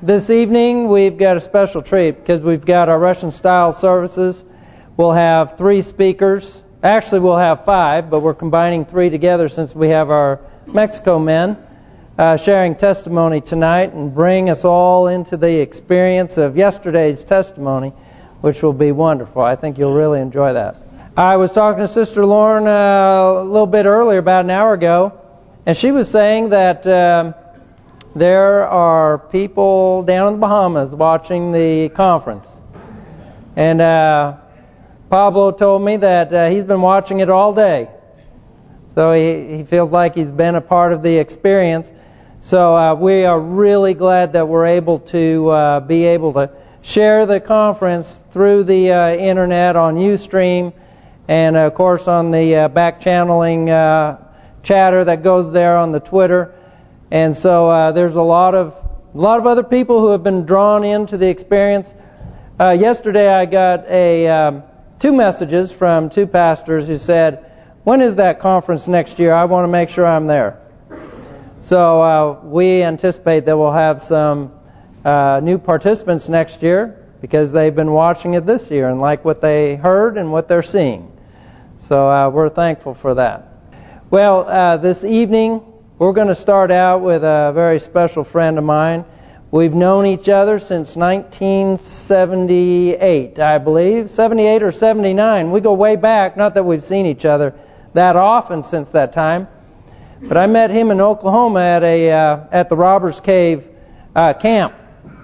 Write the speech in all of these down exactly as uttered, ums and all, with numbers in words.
This evening we've got a special treat because we've got our Russian-style services. We'll have three speakers. Actually, we'll have five, but we're combining three together since we have our Mexico men uh, sharing testimony tonight and bring us all into the experience of yesterday's testimony, which will be wonderful. I think you'll really enjoy that. I was talking to Sister Lauren uh, a little bit earlier, about an hour ago, and she was saying that um, there are people down in the Bahamas watching the conference. And uh, Pablo told me that uh, he's been watching it all day. So he, he feels like he's been a part of the experience. So uh, we are really glad that we're able to uh, be able to share the conference through the uh, internet on Ustream, and of course on the uh, back channeling uh, chatter that goes there on the Twitter. And so uh, there's a lot of a lot of other people who have been drawn into the experience. Uh, yesterday I got a um, two messages from two pastors who said, "When is that conference next year? I want to make sure I'm there." So uh, we anticipate that we'll have some uh, new participants next year because they've been watching it this year and like what they heard and what they're seeing. So uh, we're thankful for that. Well, uh, this evening we're going to start out with a very special friend of mine. We've known each other since nineteen seventy-eight, I believe. seventy-eight or seventy-nine. We go way back, not that we've seen each other that often since that time. But I met him in Oklahoma at a uh, at the Robbers Cave uh, camp.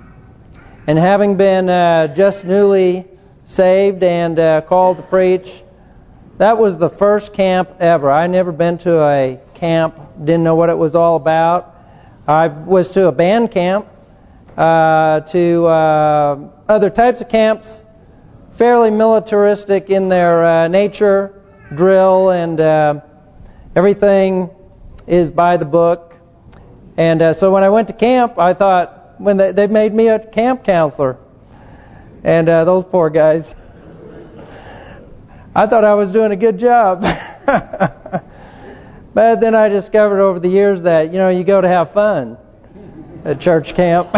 And having been uh, just newly saved and uh, called to preach, that was the first camp ever. I'd never been to a camp, didn't know what it was all about. I was to a band camp, uh, to uh, other types of camps, fairly militaristic in their uh, nature, drill, and uh, everything is by the book. And uh, so when I went to camp, I thought, when they, they made me a camp counselor. And uh, those poor guys, I thought I was doing a good job. But then I discovered over the years that, you know, you go to have fun at church camp.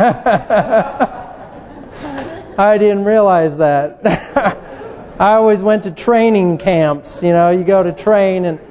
I didn't realize that. I always went to training camps. You know, you go to train and...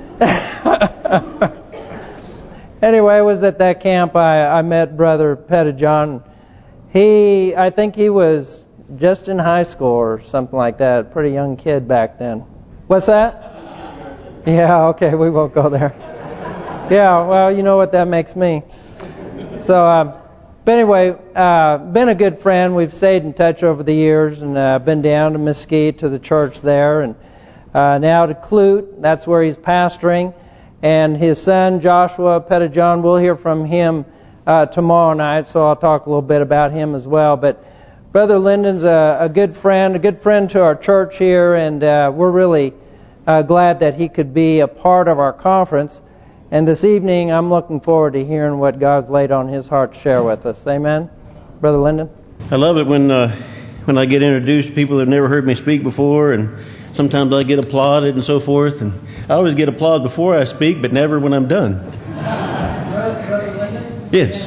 Anyway, I was at that camp. I, I met Brother Pettijohn. He, I think he was just in high school or something like that. Pretty young kid back then. What's that? Yeah, okay, we won't go there. Yeah, well, you know what that makes me. So, uh, but anyway, uh, been a good friend. We've stayed in touch over the years, and uh, been down to Mesquite to the church there, and uh, now to Clute. That's where he's pastoring. And his son, Joshua Pettijohn, we'll hear from him uh, tomorrow night, so I'll talk a little bit about him as well. But Brother Lyndon's a, a good friend, a good friend to our church here, and uh, we're really uh, glad that he could be a part of our conference. And this evening, I'm looking forward to hearing what God's laid on his heart to share with us. Amen? Brother Lyndon? I love it when uh, when I get introduced to people that have never heard me speak before, and sometimes I get applauded and so forth. And I always get applauded before I speak, but never when I'm done. Brother Lyndon? Yes.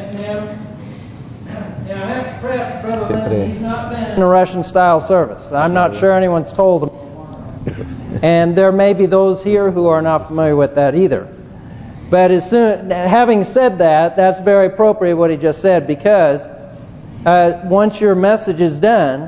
Now, I have to prep Brother Lyndon. He's not been in a Russian-style service. I'm not sure anyone's told him. And there may be those here who are not familiar with that either. But as soon, having said that, that's very appropriate what he just said, because uh, once your message is done,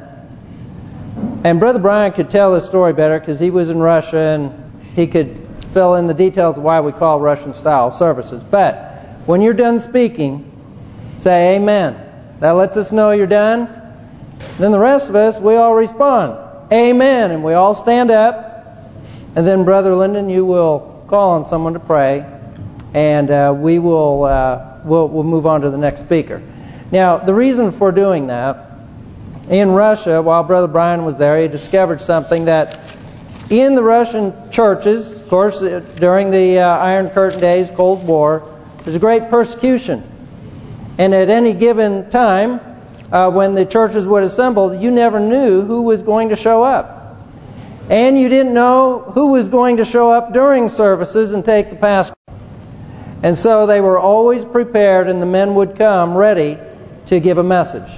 and Brother Brian could tell the story better because he was in Russia and he could fill in the details of why we call Russian-style services. But when you're done speaking, say amen. That lets us know you're done. Then the rest of us, we all respond, amen, and we all stand up. And then Brother Lyndon, you will call on someone to pray, and uh, we will uh, we'll, we'll move on to the next speaker. Now, the reason for doing that, in Russia, while Brother Brian was there, he discovered something that in the Russian churches, of course, during the uh, Iron Curtain days, Cold War, there's a great persecution. And at any given time, uh, when the churches would assemble, you never knew who was going to show up. And you didn't know who was going to show up during services and take the pastor. And so they were always prepared, and the men would come ready to give a message.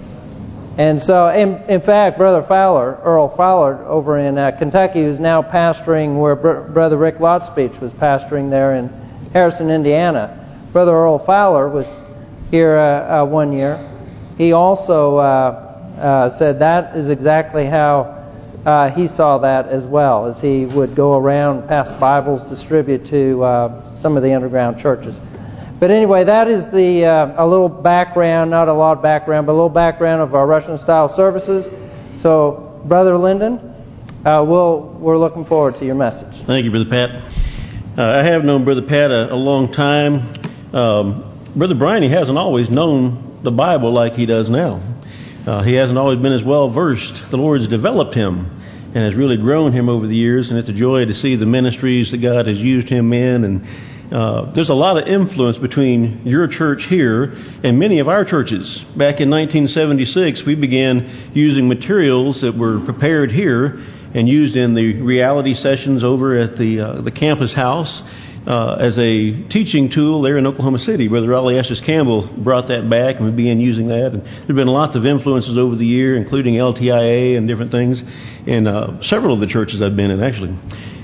And so, in, in fact, Brother Fowler, Earl Fowler, over in uh, Kentucky, who's now pastoring where Br Brother Rick Lotspeech was pastoring there in Harrison, Indiana. Brother Earl Fowler was here uh, uh, one year. He also uh, uh, said that is exactly how uh, he saw that as well, as he would go around, pass Bibles, distribute to uh, some of the underground churches. But anyway, that is the uh, a little background, not a lot of background, but a little background of our Russian-style services. So, Brother Lyndon, uh, we'll, we're looking forward to your message. Thank you, Brother Pat. Uh, I have known Brother Pat a, a long time. Um, Brother Brian, he hasn't always known the Bible like he does now. Uh, he hasn't always been as well versed. The Lord's developed him and has really grown him over the years, and it's a joy to see the ministries that God has used him in. And uh, there's a lot of influence between your church here and many of our churches. Back in nineteen seventy-six, we began using materials that were prepared here and used in the reality sessions over at the uh, the campus house uh, as a teaching tool there in Oklahoma City. Brother Raleigh Estes Campbell brought that back, and we began using that. And there have been lots of influences over the year, including L T I A and different things, in uh, several of the churches I've been in, actually.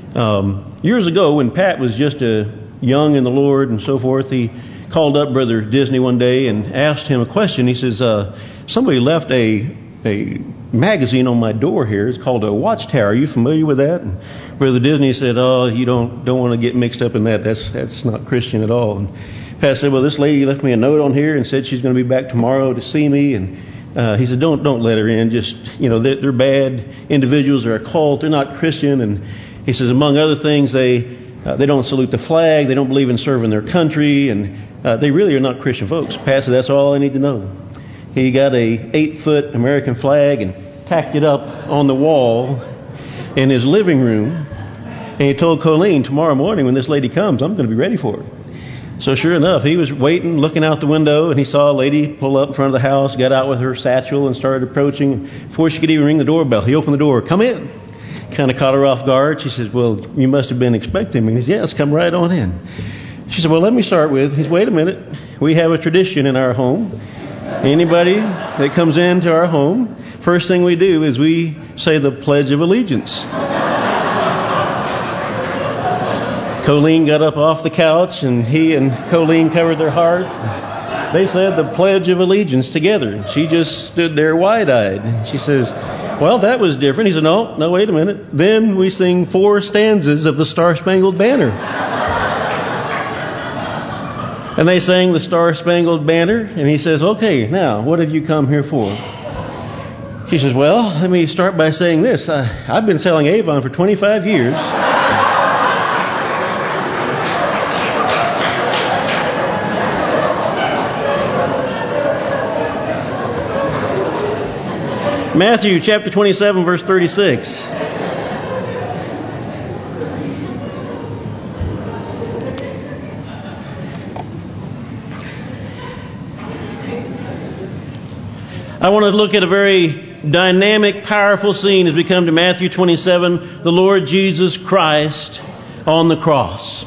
Um, years ago, when Pat was just a young in the Lord and so forth, he called up Brother Disney one day and asked him a question. He says, uh, somebody left a a magazine on my door here. It's called a Watchtower. Are you familiar with that? And Brother Disney said, oh, you don't don't want to get mixed up in that. That's that's not Christian at all. And Pat said, well, this lady left me a note on here and said she's going to be back tomorrow to see me. And uh, he said, don't don't let her in. Just, you know, they're, they're bad individuals. They're a cult. They're not Christian. And he says, among other things, they uh, they don't salute the flag. They don't believe in serving their country. And uh, they really are not Christian folks. Pat said, that's all I need to know. He got a eight-foot American flag and tacked it up on the wall in his living room. And he told Colleen, tomorrow morning when this lady comes, I'm going to be ready for her. So sure enough, he was waiting, looking out the window, and he saw a lady pull up in front of the house, got out with her satchel and started approaching. Before she could even ring the doorbell, he opened the door. Come in. Kind of caught her off guard. She says, well, you must have been expecting me. He says, yes, come right on in. She said, well, let me start with, he said, wait a minute. We have a tradition in our home. Anybody that comes into our home, first thing we do is we say the Pledge of Allegiance. Colleen got up off the couch, and he and Colleen covered their hearts. They said the Pledge of Allegiance together. She just stood there wide-eyed. She says, well, that was different. He said, no, no, wait a minute. Then we sing four stanzas of the Star-Spangled Banner. And they sang the Star-Spangled Banner, and he says, okay, now, what have you come here for? She says, well, let me start by saying this. I, I've been selling Avon for twenty-five years. Matthew chapter twenty-seven, verse thirty-six. I want to look at a very dynamic, powerful scene as we come to Matthew twenty-seven, the Lord Jesus Christ on the cross.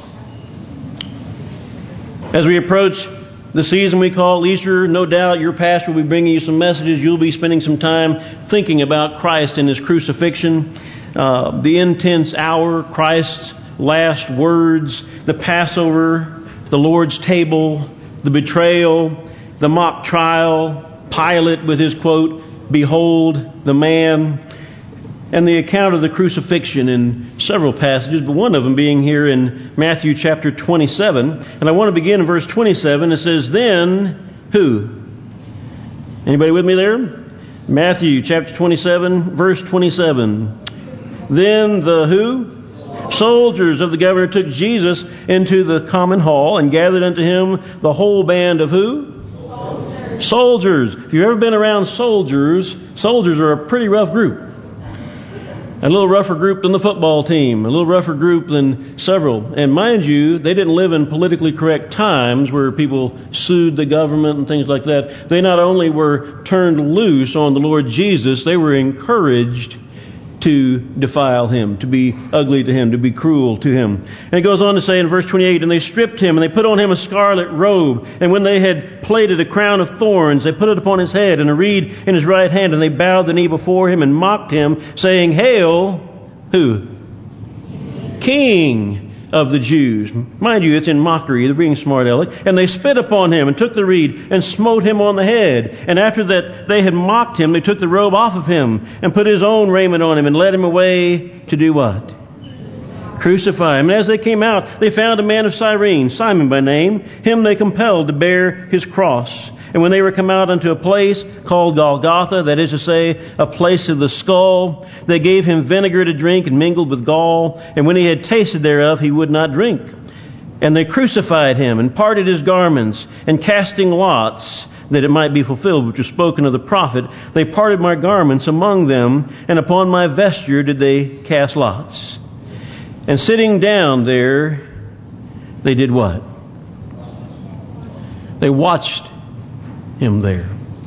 As we approach the season we call Easter, no doubt your pastor will be bringing you some messages. You'll be spending some time thinking about Christ and His crucifixion, uh, the intense hour, Christ's last words, the Passover, the Lord's table, the betrayal, the mock trial, Pilate with his quote, behold the man, and the account of the crucifixion in several passages, but one of them being here in Matthew chapter twenty-seven. And I want to begin in verse twenty-seven. It says, then who? Anybody with me there? Matthew chapter twenty-seven, verse twenty-seven. Then the who? Soldiers of the governor took Jesus into the common hall and gathered unto him the whole band of who? Soldiers. If you've ever been around soldiers, soldiers are a pretty rough group. A little rougher group than the football team. A little rougher group than several. And mind you, they didn't live in politically correct times where people sued the government and things like that. They not only were turned loose on the Lord Jesus, they were encouraged to defile him, to be ugly to him, to be cruel to him. And it goes on to say in verse twenty-eight, and they stripped him, and they put on him a scarlet robe. And when they had plaited a crown of thorns, they put it upon his head, and a reed in his right hand. And they bowed the knee before him and mocked him, saying, Hail, who? King of the Jews. Mind you, it's in mockery. They're being smart aleck. And they spit upon him and took the reed and smote him on the head. And after that they had mocked him, they took the robe off of him and put his own raiment on him and led him away to do what? Crucify him. And as they came out, they found a man of Cyrene, Simon by name. Him they compelled to bear his cross. And when they were come out unto a place called Golgotha, that is to say, a place of the skull, they gave him vinegar to drink and mingled with gall. And when he had tasted thereof, he would not drink. And they crucified him and parted his garments, and casting lots, that it might be fulfilled, which was spoken of the prophet, they parted my garments among them, and upon my vesture did they cast lots. And sitting down there, they did what? They watched him there.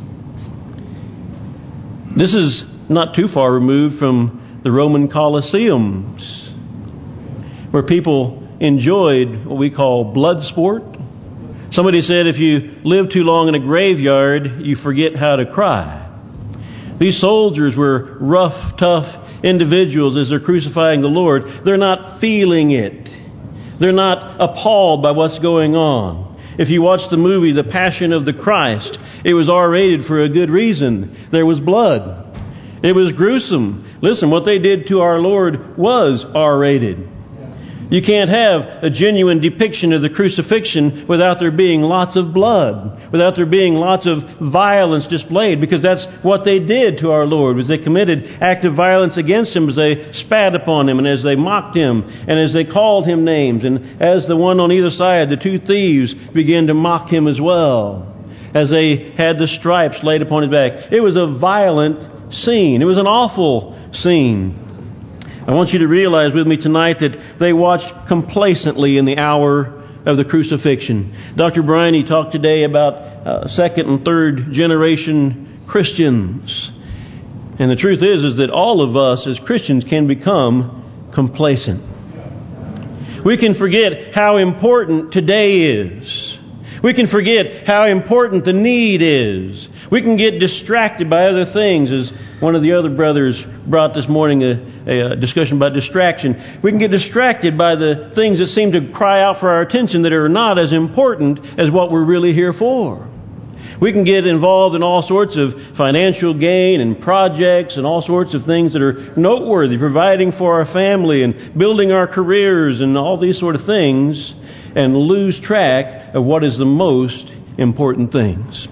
This is not too far removed from the Roman Colosseums, where people enjoyed what we call blood sport. Somebody said if you live too long in a graveyard, you forget how to cry. These soldiers were rough, tough individuals as they're crucifying the Lord. They're not feeling it. They're not appalled by what's going on. If you watch the movie The Passion of the Christ, it was R-rated for a good reason. There was blood. It was gruesome. Listen, what they did to our Lord was R-rated. You can't have a genuine depiction of the crucifixion without there being lots of blood, without there being lots of violence displayed, because that's what they did to our Lord, was they committed active violence against him as they spat upon him and as they mocked him and as they called him names, and as the one on either side, the two thieves, began to mock him as well, as they had the stripes laid upon his back. It was a violent scene. It was an awful scene. I want you to realize with me tonight that they watched complacently in the hour of the crucifixion. Doctor Briney talked today about uh, second and third generation Christians. And the truth is, is that all of us as Christians can become complacent. We can forget how important today is. We can forget how important the need is. We can get distracted by other things, as one of the other brothers brought this morning a, a discussion about distraction. We can get distracted by the things that seem to cry out for our attention that are not as important as what we're really here for. We can get involved in all sorts of financial gain and projects and all sorts of things that are noteworthy, providing for our family and building our careers and all these sort of things, and lose track of what is the most important things.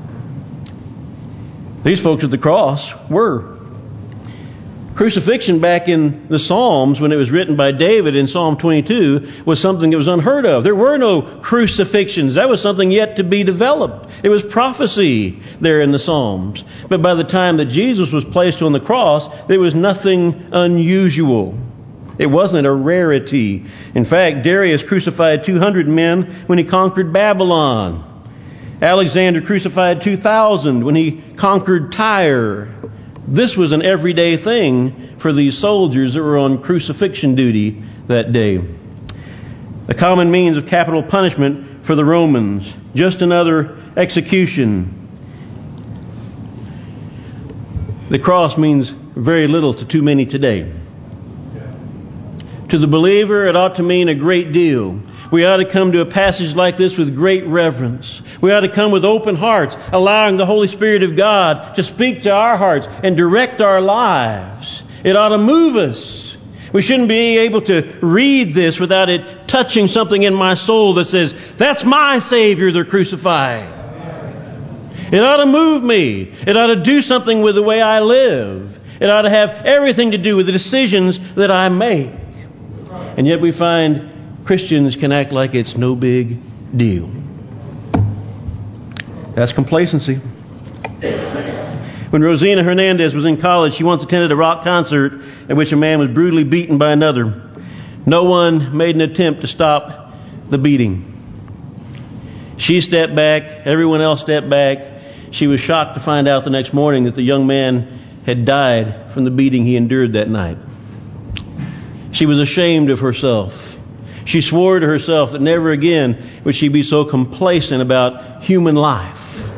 These folks at the cross were. Crucifixion back in the Psalms, when it was written by David in Psalm twenty-two, was something that was unheard of. There were no crucifixions. That was something yet to be developed. It was prophecy there in the Psalms. But by the time that Jesus was placed on the cross, there was nothing unusual. It wasn't a rarity. In fact, Darius crucified two hundred men when he conquered Babylon. Alexander crucified two thousand when he conquered Tyre. This was an everyday thing for these soldiers that were on crucifixion duty that day. A common means of capital punishment for the Romans. Just another execution. The cross means very little to too many today. To the believer, it ought to mean a great deal. We ought to come to a passage like this with great reverence. We ought to come with open hearts, allowing the Holy Spirit of God to speak to our hearts and direct our lives. It ought to move us. We shouldn't be able to read this without it touching something in my soul that says, that's my Savior they're crucifying. It ought to move me. It ought to do something with the way I live. It ought to have everything to do with the decisions that I make. And yet we find Christians can act like it's no big deal. That's complacency. When Rosina Hernandez was in college, she once attended a rock concert at which a man was brutally beaten by another. No one made an attempt to stop the beating. She stepped back. Everyone else stepped back. She was shocked to find out the next morning that the young man had died from the beating he endured that night. She was ashamed of herself. She swore to herself that never again would she be so complacent about human life.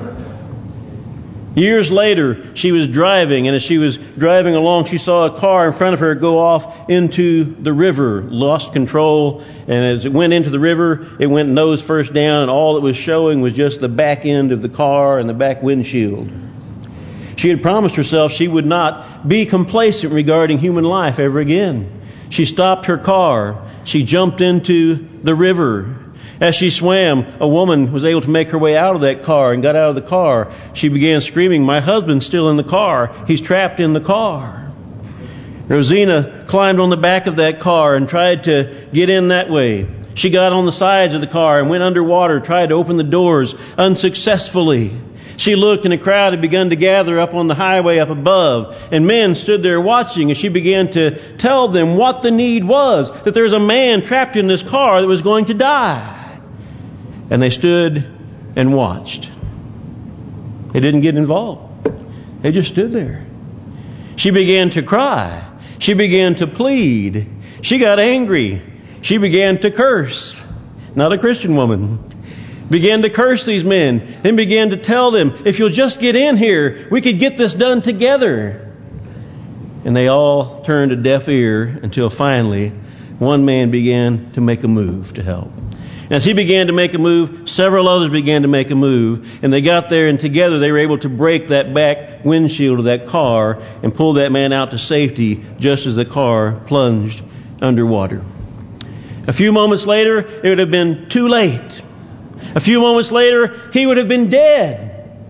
Years later, she was driving, and as she was driving along, she saw a car in front of her go off into the river, lost control, and as it went into the river, it went nose first down, and all it was showing was just the back end of the car and the back windshield. She had promised herself she would not be complacent regarding human life ever again. She stopped her car. She jumped into the river. As she swam, a woman was able to make her way out of that car and got out of the car. She began screaming, "My husband's still in the car. He's trapped in the car." Rosina climbed on the back of that car and tried to get in that way. She got on the sides of the car and went underwater, tried to open the doors unsuccessfully. She looked, and a crowd had begun to gather up on the highway up above, and men stood there watching as she began to tell them what the need was, that there was a man trapped in this car that was going to die. And they stood and watched. They didn't get involved. They just stood there. She began to cry. She began to plead. She got angry. She began to curse. Not a Christian woman. Began to curse these men. Then began to tell them, "If you'll just get in here, we could get this done together." And they all turned a deaf ear until finally one man began to make a move to help. As he began to make a move, several others began to make a move, and they got there, and together they were able to break that back windshield of that car and pull that man out to safety just as the car plunged underwater. A few moments later, it would have been too late. A few moments later, he would have been dead.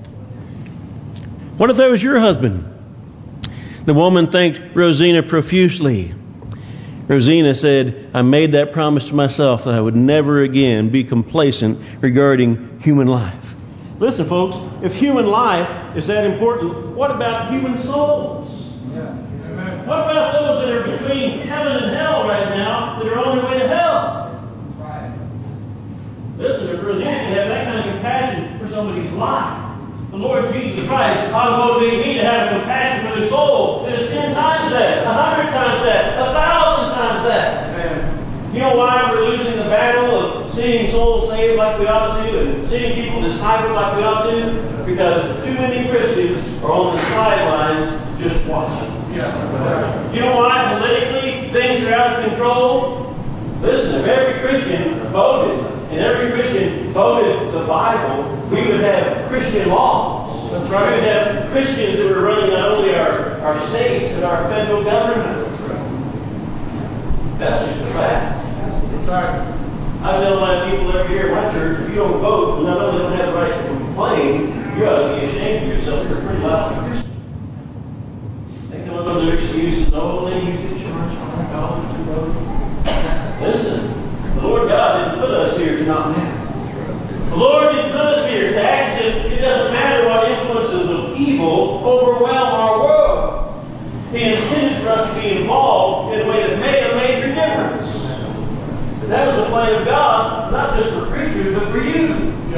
What if that was your husband? The woman thanked Rosina profusely. Rosina said, "I made that promise to myself that I would never again be complacent regarding human life." Listen, folks, if human life is that important, what about human souls? Yeah. What about those that are between heaven and hell right now that are on their way to hell? Right. Listen, if Rosina can have that kind of compassion for somebody's life, the Lord Jesus Christ ought to motivate me to have compassion for their soul that is ten times that, a hundred times that, a thousand times that. Amen. You know why we're losing the battle of seeing souls saved like we ought to and seeing people discipled like we ought to? Because too many Christians are on the sidelines just watching. Yeah. You know why politically things are out of control? Listen, if every Christian voted, and every Christian voted the Bible, we would have Christian laws. That's right. We would have Christians who are running not only our, our states, but our federal government. That's just a fact. That's right. I tell my people every year in my church, if you don't vote, not only don't have the right to complain, you ought to be ashamed of yourself. You're a pretty loud Christian. They come up with their excuses. Oh, they used to church on our college to vote. Listen, the Lord God didn't put us here to not matter. The Lord didn't put us here to act as if it doesn't matter what influences of evil overwhelm our world. He intended for us to be involved in a way that made a major difference. But that was the plan of God, not just for preachers, but for you.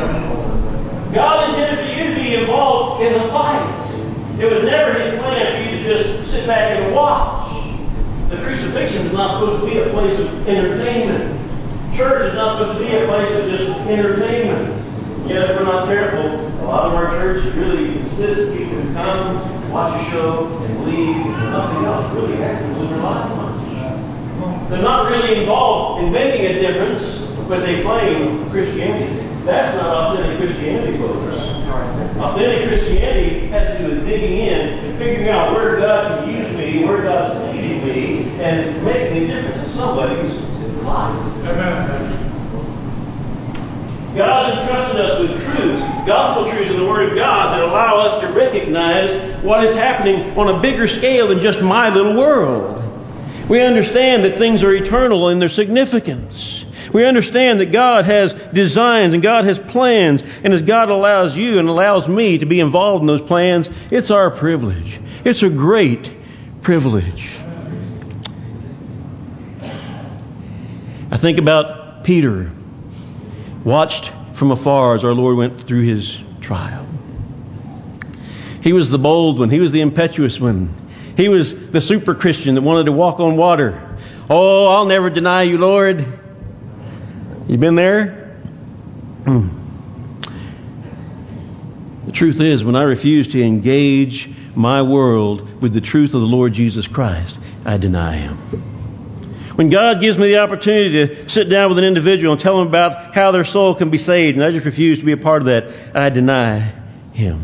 God intended for you to be involved in the fight. It was never His plan for you to just sit back and watch. The crucifixion is not supposed to be a place of entertainment. Church is not supposed to be a place of just entertainment. Yet if we're not careful, a lot of our churches really insist people who come, watch a show, and leave, and nothing else really happens in their life much. They're not really involved in making a difference, but they claim Christianity. That's not authentic Christianity, folks. Authentic Christianity has to do with digging in and figuring out where God can use me, where God's leading me, and making a difference in somebody's life. God has entrusted us with truths, gospel truths of the Word of God that allow us to recognize what is happening on a bigger scale than just my little world. We understand that things are eternal in their significance. We understand that God has designs and God has plans, and as God allows you and allows me to be involved in those plans, it's our privilege. It's a great privilege. I think about Peter, watched from afar as our Lord went through His trial. He was the bold one. He was the impetuous one. He was the super Christian that wanted to walk on water. Oh, I'll never deny you, Lord. You been there? Hmm. The truth is, when I refuse to engage my world with the truth of the Lord Jesus Christ, I deny Him. When God gives me the opportunity to sit down with an individual and tell them about how their soul can be saved, and I just refuse to be a part of that, I deny Him.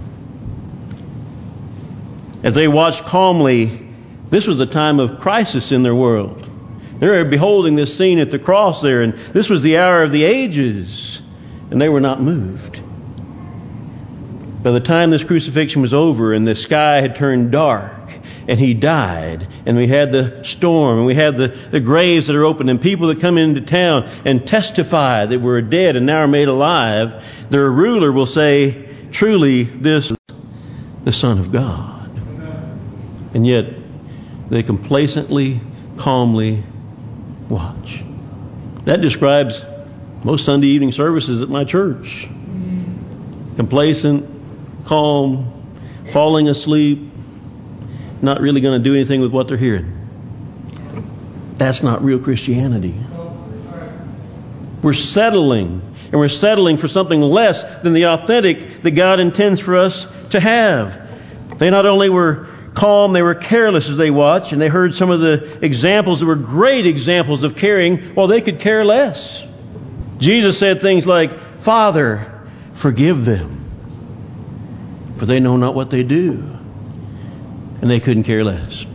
As they watched calmly, this was a time of crisis in their world. They were beholding this scene at the cross there, and this was the hour of the ages, and they were not moved. By the time this crucifixion was over and the sky had turned dark and He died, and we had the storm, and we had the, the graves that are open, and people that come into town and testify that we're dead and now are made alive, their ruler will say, truly this is the Son of God. And yet they complacently, calmly watch. That describes most Sunday evening services at my church. Complacent, calm, falling asleep, not really going to do anything with what they're hearing. That's not real Christianity. We're settling, and we're settling for something less than the authentic that God intends for us to have. They not only were calm, they were careless as they watched, and they heard some of the examples that were great examples of caring, while they could care less. Jesus said things like, Father, forgive them, for they know not what they do. And they couldn't care less.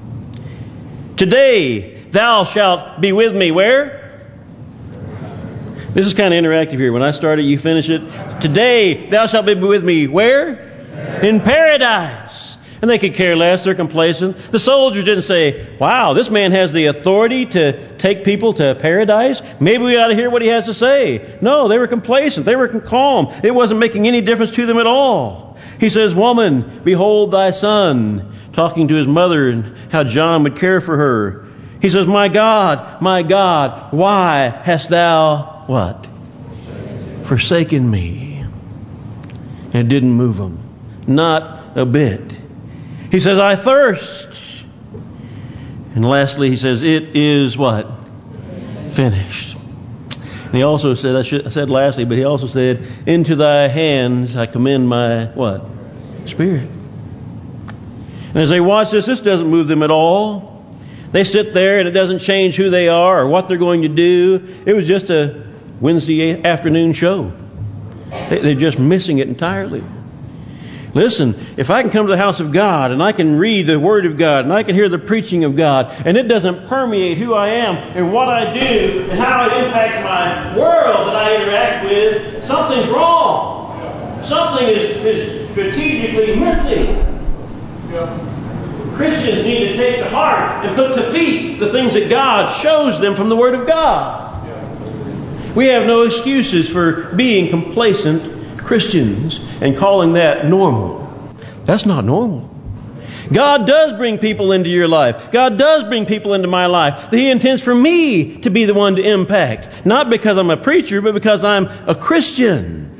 Today, thou shalt be with me. Where? This is kind of interactive here. When I start it, you finish it. Today, thou shalt be with me. Where? In paradise. And they could care less. They're complacent. The soldiers didn't say, wow, this man has the authority to take people to paradise. Maybe we ought to hear what he has to say. No, they were complacent. They were calm. It wasn't making any difference to them at all. He says, woman, behold thy son. Talking to his mother and how John would care for her. He says, my God, my God, why hast thou, what? Forsaken me. And it didn't move him. Not a bit. He says, I thirst. And lastly, he says, it is what? Finished. And he also said, I, should, I said lastly, but he also said, into thy hands I commend my, what? Spirit. And as they watch this, this doesn't move them at all. They sit there and it doesn't change who they are or what they're going to do. It was just a Wednesday afternoon show. They, they're just missing it entirely. Listen, if I can come to the house of God and I can read the Word of God and I can hear the preaching of God and it doesn't permeate who I am and what I do and how it impacts my world that I interact with, something's wrong. Something is, is strategically missing. Christians need to take to heart and put to feet the things that God shows them from the Word of God. We have no excuses for being complacent Christians and calling that normal. That's not normal. God does bring people into your life. God does bring people into my life. He intends for me to be the one to impact. Not because I'm a preacher, but because I'm a Christian.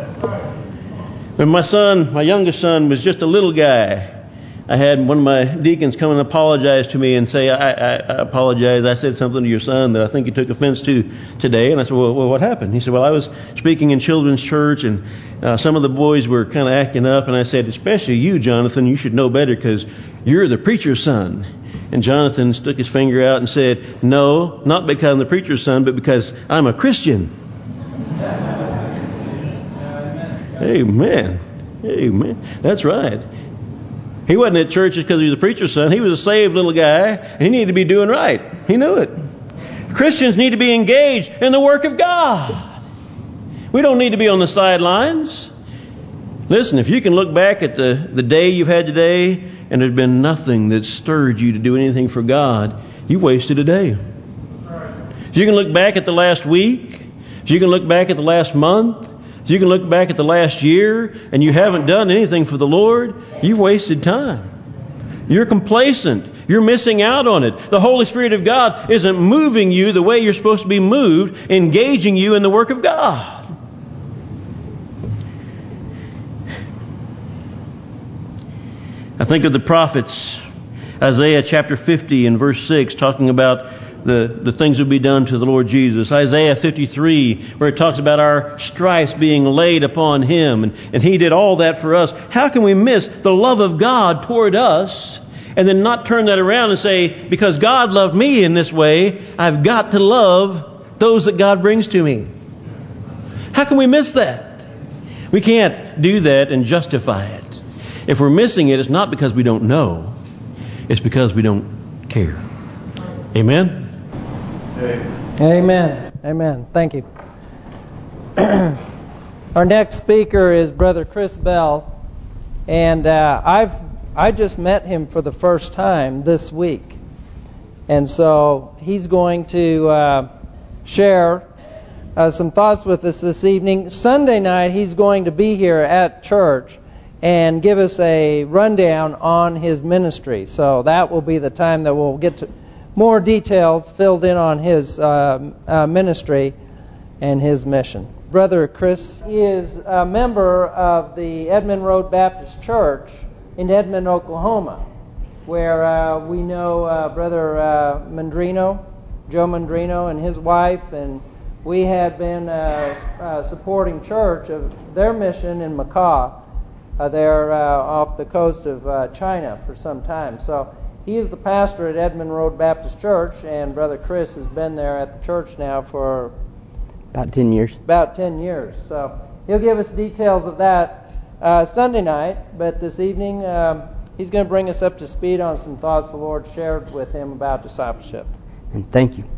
When my son, my youngest son, was just a little guy, I had one of my deacons come and apologize to me and say, I, I, I apologize. I said something to your son that I think he took offense to today. And I said, well, well what happened? He said, well, I was speaking in children's church and uh, some of the boys were kind of acting up. And I said, especially you, Jonathan, you should know better because you're the preacher's son. And Jonathan stuck his finger out and said, no, not because I'm the preacher's son, but because I'm a Christian. Amen. Amen. That's right. He wasn't at church just because he was a preacher's son. He was a saved little guy, and he needed to be doing right. He knew it. Christians need to be engaged in the work of God. We don't need to be on the sidelines. Listen, if you can look back at the, the day you've had today, and there's been nothing that stirred you to do anything for God, you've wasted a day. If you can look back at the last week, if you can look back at the last month, if you can look back at the last year and you haven't done anything for the Lord, you've wasted time. You're complacent. You're missing out on it. The Holy Spirit of God isn't moving you the way you're supposed to be moved, engaging you in the work of God. I think of the prophets, Isaiah chapter fifty and verse six, talking about the, the things that will be done to the Lord Jesus. Isaiah fifty-three, where it talks about our stripes being laid upon Him. And, and He did all that for us. How can we miss the love of God toward us and then not turn that around and say, because God loved me in this way, I've got to love those that God brings to me? How can we miss that? We can't do that and justify it. If we're missing it, it's not because we don't know. It's because we don't care. Amen? Amen. Amen. Thank you. Our next speaker is Brother Chris Bell. And uh, I've I just met him for the first time this week. And so he's going to uh, share uh, some thoughts with us this evening. Sunday night he's going to be here at church and give us a rundown on his ministry. So that will be the time that we'll get to more details filled in on his uh, uh, ministry and his mission. Brother Chris is a member of the Edmond Road Baptist Church in Edmond, Oklahoma, where uh, we know uh, Brother uh, Mandrino, Joe Mandrino, and his wife, and we had been uh, uh, supporting church of their mission in Macau. Uh, they're uh, off the coast of uh, China for some time. So he is the pastor at Edmond Road Baptist Church, and Brother Chris has been there at the church now for about ten years. About ten years. So he'll give us details of that uh, Sunday night, but this evening um, he's going to bring us up to speed on some thoughts the Lord shared with him about discipleship. And thank you.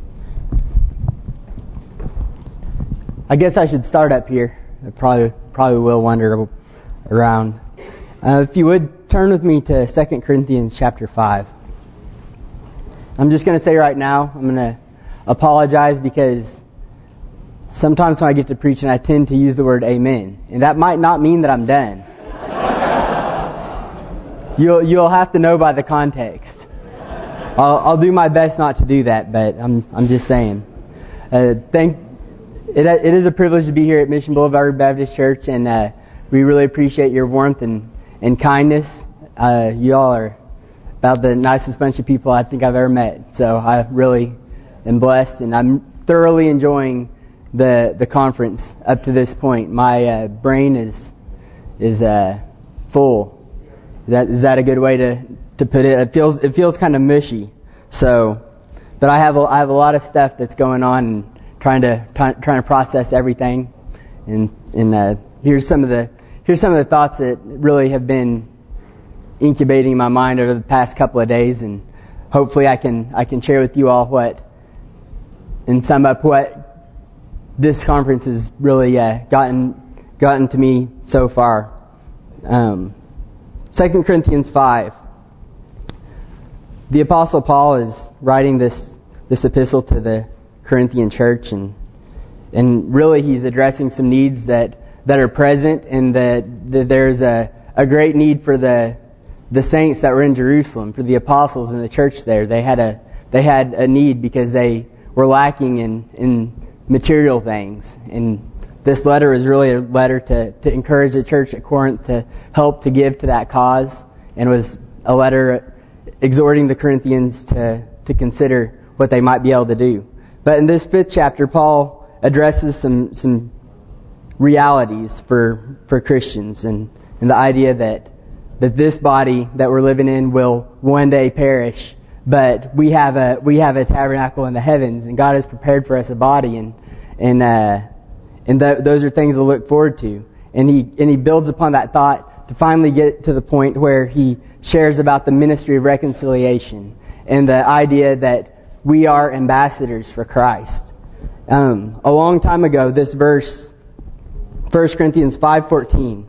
I guess I should start up here. I probably probably will wander around. Uh, if you would, turn with me to Second Corinthians chapter five. I'm just going to say right now, I'm going to apologize because sometimes when I get to preaching, I tend to use the word amen. And that might not mean that I'm done. You'll you'll have to know by the context. I'll, I'll do my best not to do that, but I'm I'm just saying. Uh, thank. It it is a privilege to be here at Mission Boulevard Baptist Church, and uh, we really appreciate your warmth and and kindness. Uh, you all are about the nicest bunch of people I think I've ever met. So I really am blessed, and I'm thoroughly enjoying the the conference up to this point. My uh, brain is is uh, full. Is that is that a good way to, to put it? It feels it feels kind of mushy. So, but I have a, I have a lot of stuff that's going on, and trying to try, trying to process everything. And and uh, here's some of the here's some of the thoughts that really have been incubating in my mind over the past couple of days, and hopefully I can I can share with you all what and sum up what this conference has really uh, gotten gotten to me so far. Um, Second Corinthians five. The Apostle Paul is writing this this epistle to the Corinthian church, and and really he's addressing some needs that, that are present, and that, that there's a, a great need for the the saints that were in Jerusalem, for the apostles in the church there. They had a they had a need because they were lacking in in material things. And this letter is really a letter to, to encourage the church at Corinth to help to give to that cause, and was a letter exhorting the Corinthians to, to consider what they might be able to do. But in this fifth chapter, Paul addresses some some realities for for Christians, and, and the idea that that this body that we're living in will one day perish, but we have a we have a tabernacle in the heavens, and God has prepared for us a body, and and uh, and th- those are things to look forward to. And he and he builds upon that thought to finally get to the point where he shares about the ministry of reconciliation and the idea that we are ambassadors for Christ. Um, a long time ago, this verse, First Corinthians five fourteen,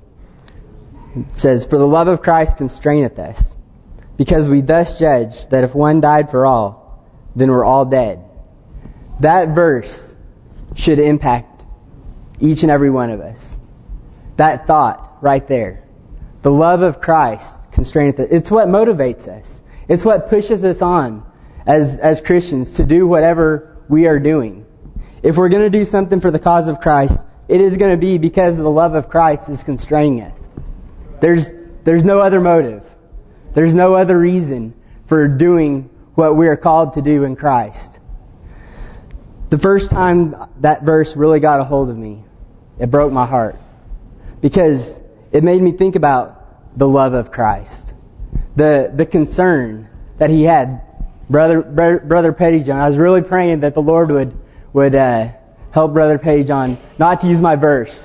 says, "For the love of Christ constraineth us, because we thus judge that if one died for all, then we're all dead." That verse should impact each and every one of us. That thought right there. The love of Christ constraineth us. It's what motivates us. It's what pushes us on as as Christians to do whatever we are doing. If we're going to do something for the cause of Christ, it is going to be because the love of Christ is constraining us. There's there's no other motive. There's no other reason for doing what we are called to do in Christ. The first time that verse really got a hold of me, it broke my heart. Because it made me think about the love of Christ. The the concern that He had. Brother Brother, Brother Pettyjohn, I was really praying that the Lord would, would uh, help Brother Pettyjohn not to use my verse.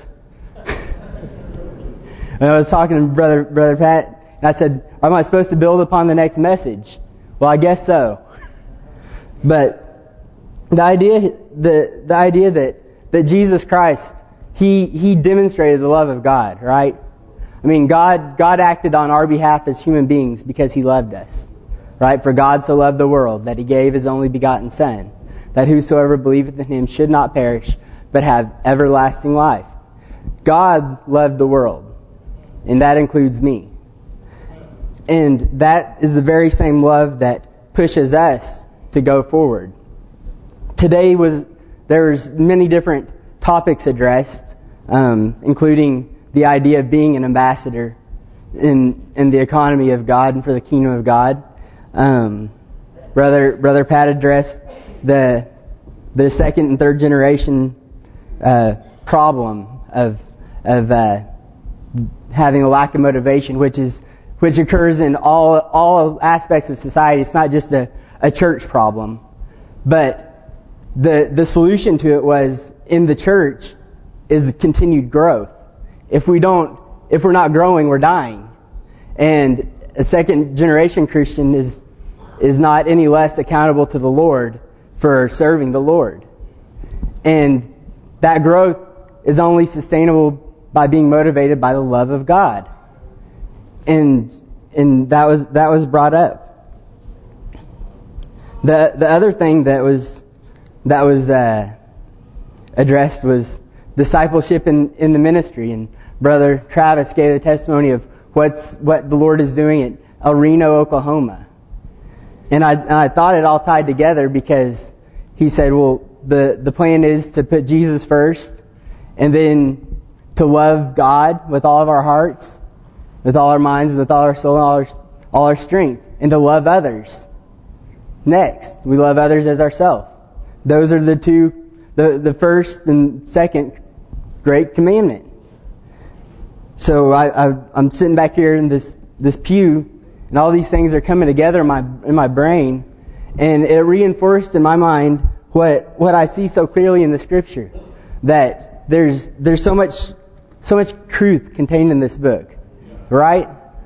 And I was talking to Brother Brother Pat, and I said, am I supposed to build upon the next message? Well, I guess so. But the idea the the idea that, that Jesus Christ, He He demonstrated the love of God, right? I mean, God God acted on our behalf as human beings because He loved us. Right? For God so loved the world that He gave His only begotten Son, that whosoever believeth in Him should not perish, but have everlasting life. God loved the world, and that includes me. And that is the very same love that pushes us to go forward. Today was there's many different topics addressed, um, including the idea of being an ambassador in in the economy of God and for the kingdom of God. Um, brother Brother Pat addressed the the second and third generation uh, problem of of uh, having a lack of motivation, which is which occurs in all all aspects of society. It's not just a, a church problem, but the the solution to it was in the church is continued growth. If we don't, if we're not growing, we're dying. And a second generation Christian is is not any less accountable to the Lord for serving the Lord. And that growth is only sustainable by being motivated by the love of God. And and that was that was brought up. The the other thing that was that was uh, addressed was discipleship in, in the ministry, and Brother Travis gave the testimony of what's what the Lord is doing at El Reno, Oklahoma. And I, and I thought it all tied together because he said, well, the, the plan is to put Jesus first, and then to love God with all of our hearts, with all our minds, with all our soul, and all our, all our strength, and to love others. Next, we love others as ourselves. Those are the two, the, the first and second great commandment. So I, I, I'm sitting back here in this, this pew, and all these things are coming together in my in my brain, and it reinforced in my mind what what I see so clearly in the Scripture, that there's there's so much so much truth contained in this book, right?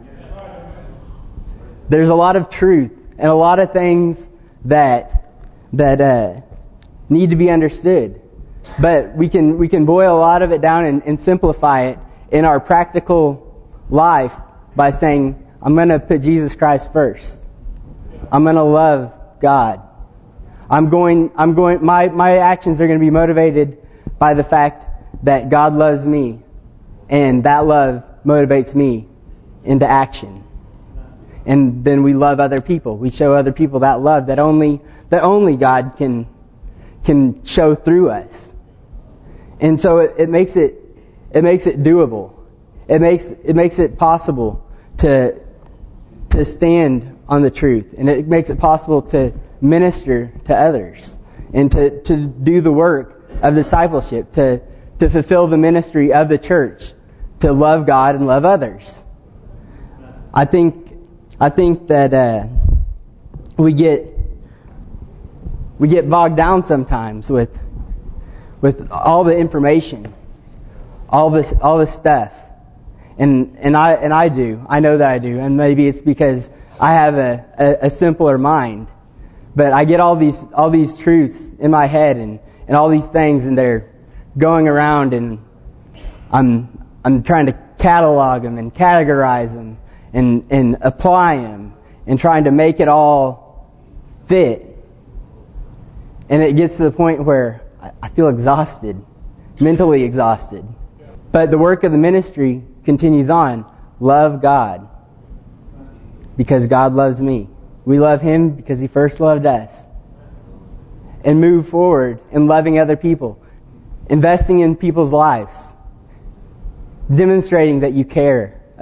There's a lot of truth and a lot of things that that uh, need to be understood, but we can we can boil a lot of it down and, and simplify it in our practical life by saying, I'm going to put Jesus Christ first. I'm going to love God. I'm going, I'm going, my, my actions are going to be motivated by the fact that God loves me, and that love motivates me into action. And then we love other people. We show other people that love that only, that only God can, can show through us. And so it, it makes it, it makes it doable. It makes, it makes it possible to, to stand on the truth, and it makes it possible to minister to others and to, to do the work of discipleship, to, to fulfill the ministry of the church, to love God and love others. I think I think that uh, we get we get bogged down sometimes with with all the information, all this all this stuff. And and I and I do. I know that I do. And maybe it's because I have a, a, a simpler mind. But I get all these all these truths in my head and, and all these things, and they're going around, and I'm I'm trying to catalog them and categorize them and, and apply them and trying to make it all fit. And it gets to the point where I feel exhausted, mentally exhausted. But the work of the ministry continues on. Love God because God loves me. We love Him because He first loved us. And move forward in loving other people. Investing in people's lives. Demonstrating that you care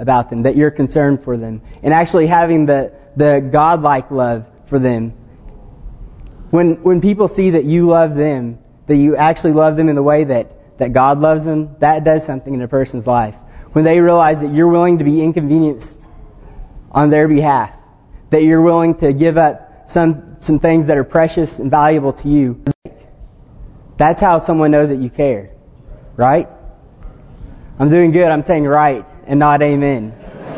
about them, that you're concerned for them, and actually having the, the God-like love for them. When when people see that you love them, that you actually love them in the way that, that God loves them, that does something in a person's life. When they realize that you're willing to be inconvenienced on their behalf, that you're willing to give up some some things that are precious and valuable to you, that's how someone knows that you care. Right? I'm doing good. I'm saying right and not amen.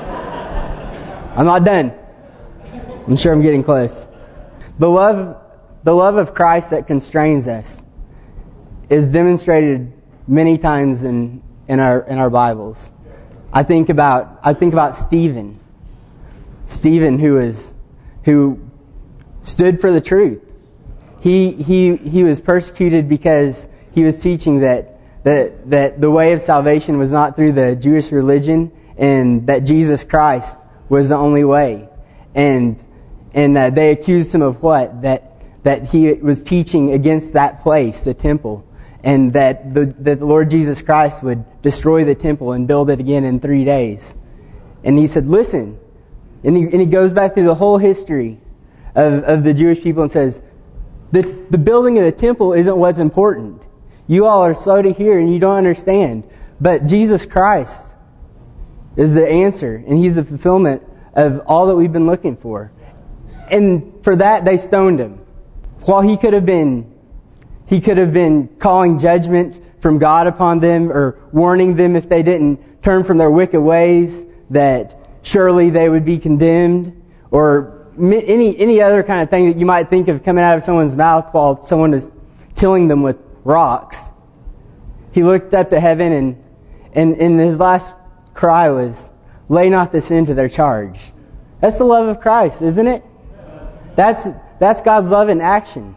I'm not done. I'm sure I'm getting close. The love, the love of Christ that constrains us is demonstrated many times in, in our in our Bibles. I think about I think about Stephen. Stephen, who is who stood for the truth. He he he was persecuted because he was teaching that that that the way of salvation was not through the Jewish religion, and that Jesus Christ was the only way. And and uh, they accused him of what? That that he was teaching against that place, the temple, and that the that the Lord Jesus Christ would destroy the temple and build it again in three days. And he said, "Listen," and he and he goes back through the whole history of of the Jewish people and says, "The the building of the temple isn't what's important. You all are slow to hear and you don't understand. But Jesus Christ is the answer, and He's the fulfillment of all that we've been looking for." And for that, they stoned him. While he could have been, he could have been calling judgment from God upon them, or warning them if they didn't turn from their wicked ways, that surely they would be condemned, or any any other kind of thing that you might think of coming out of someone's mouth while someone is killing them with rocks. He looked up to heaven, and, and, and his last cry was, "Lay not this sin to their charge." That's the love of Christ, isn't it? That's that's God's love in action.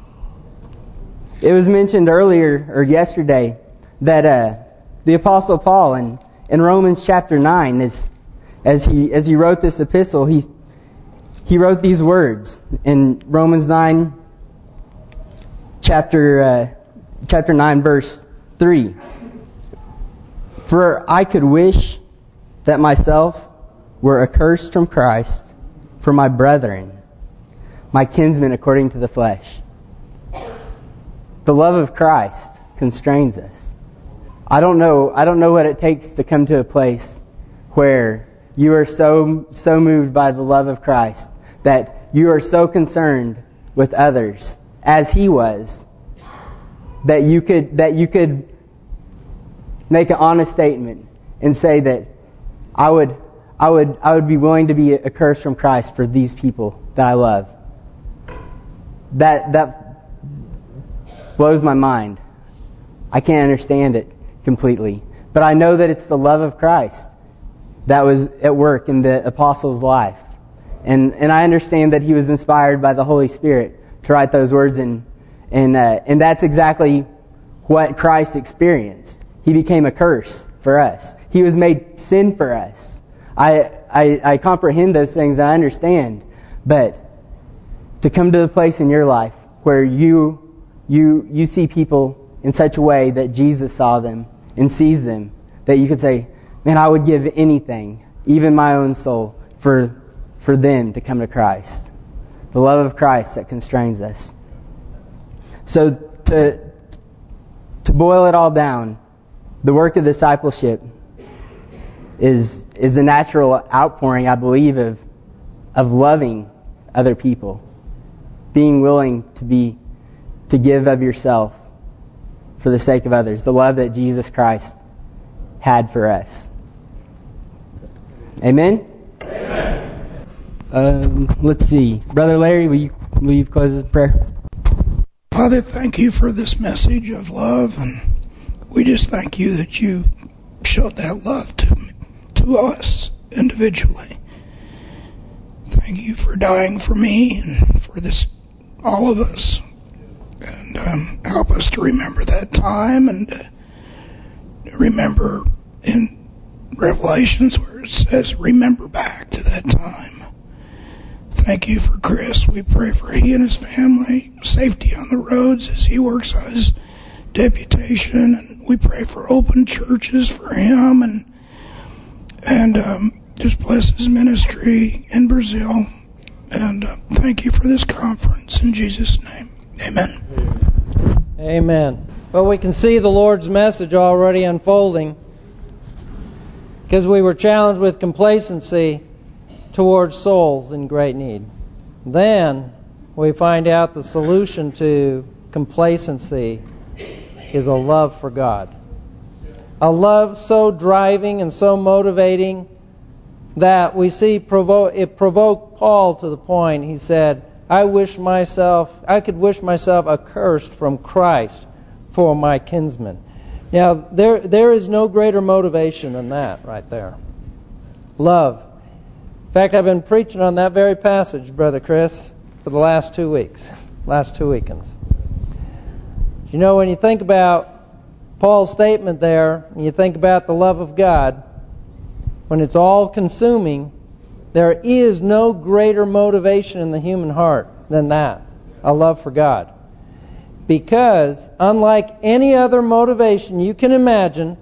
It was mentioned earlier, or yesterday, that uh, the Apostle Paul in, in Romans chapter nine, is, as he as he wrote this epistle, he he wrote these words in Romans nine, chapter uh, chapter nine, verse three. "For I could wish that myself were accursed from Christ for my brethren, my kinsmen according to the flesh." The love of Christ constrains us. I don't know. I don't know what it takes to come to a place where you are so so moved by the love of Christ that you are so concerned with others as He was, that you could that you could make an honest statement and say that I would I would I would be willing to be accursed from Christ for these people that I love. That that blows my mind. I can't understand it completely. But I know that it's the love of Christ that was at work in the apostle's life. And and I understand that he was inspired by the Holy Spirit to write those words, and and uh, and that's exactly what Christ experienced. He became a curse for us. He was made sin for us. I I, I comprehend those things. I understand. But to come to the place in your life where you you you see people in such a way that Jesus saw them and sees them, that you could say, "Man, I would give anything, even my own soul, for for them to come to Christ." The love of Christ that constrains us. So to to boil it all down, the work of discipleship is is a natural outpouring, I believe, of of loving other people, being willing to be to give of yourself for the sake of others. The love that Jesus Christ had for us. Amen? Amen. Um, let's see. Brother Larry, will you, will you close in prayer? Father, thank you for this message of love, and we just thank you that you showed that love to to us individually. Thank you for dying for me and for this, all of us. And um, help us to remember that time, and uh, remember in Revelations where it says, remember back to that time. Thank you for Chris. We pray for he and his family, safety on the roads as he works on his deputation. And we pray for open churches for him, and And um, just bless his ministry in Brazil. And uh, thank you for this conference in Jesus' name. Amen. Amen. Well, we can see the Lord's message already unfolding, because we were challenged with complacency towards souls in great need. Then we find out the solution to complacency is a love for God. A love so driving and so motivating that we see provo it provoked Paul to the point, he said, I wish myself, I could wish myself accursed from Christ for my kinsmen. Now, there there is no greater motivation than that right there. Love. In fact, I've been preaching on that very passage, Brother Chris, for the last two weeks, last two weekends. You know, when you think about Paul's statement there, and you think about the love of God, when it's all-consuming, there is no greater motivation in the human heart than that, a love for God. Because, unlike any other motivation you can imagine,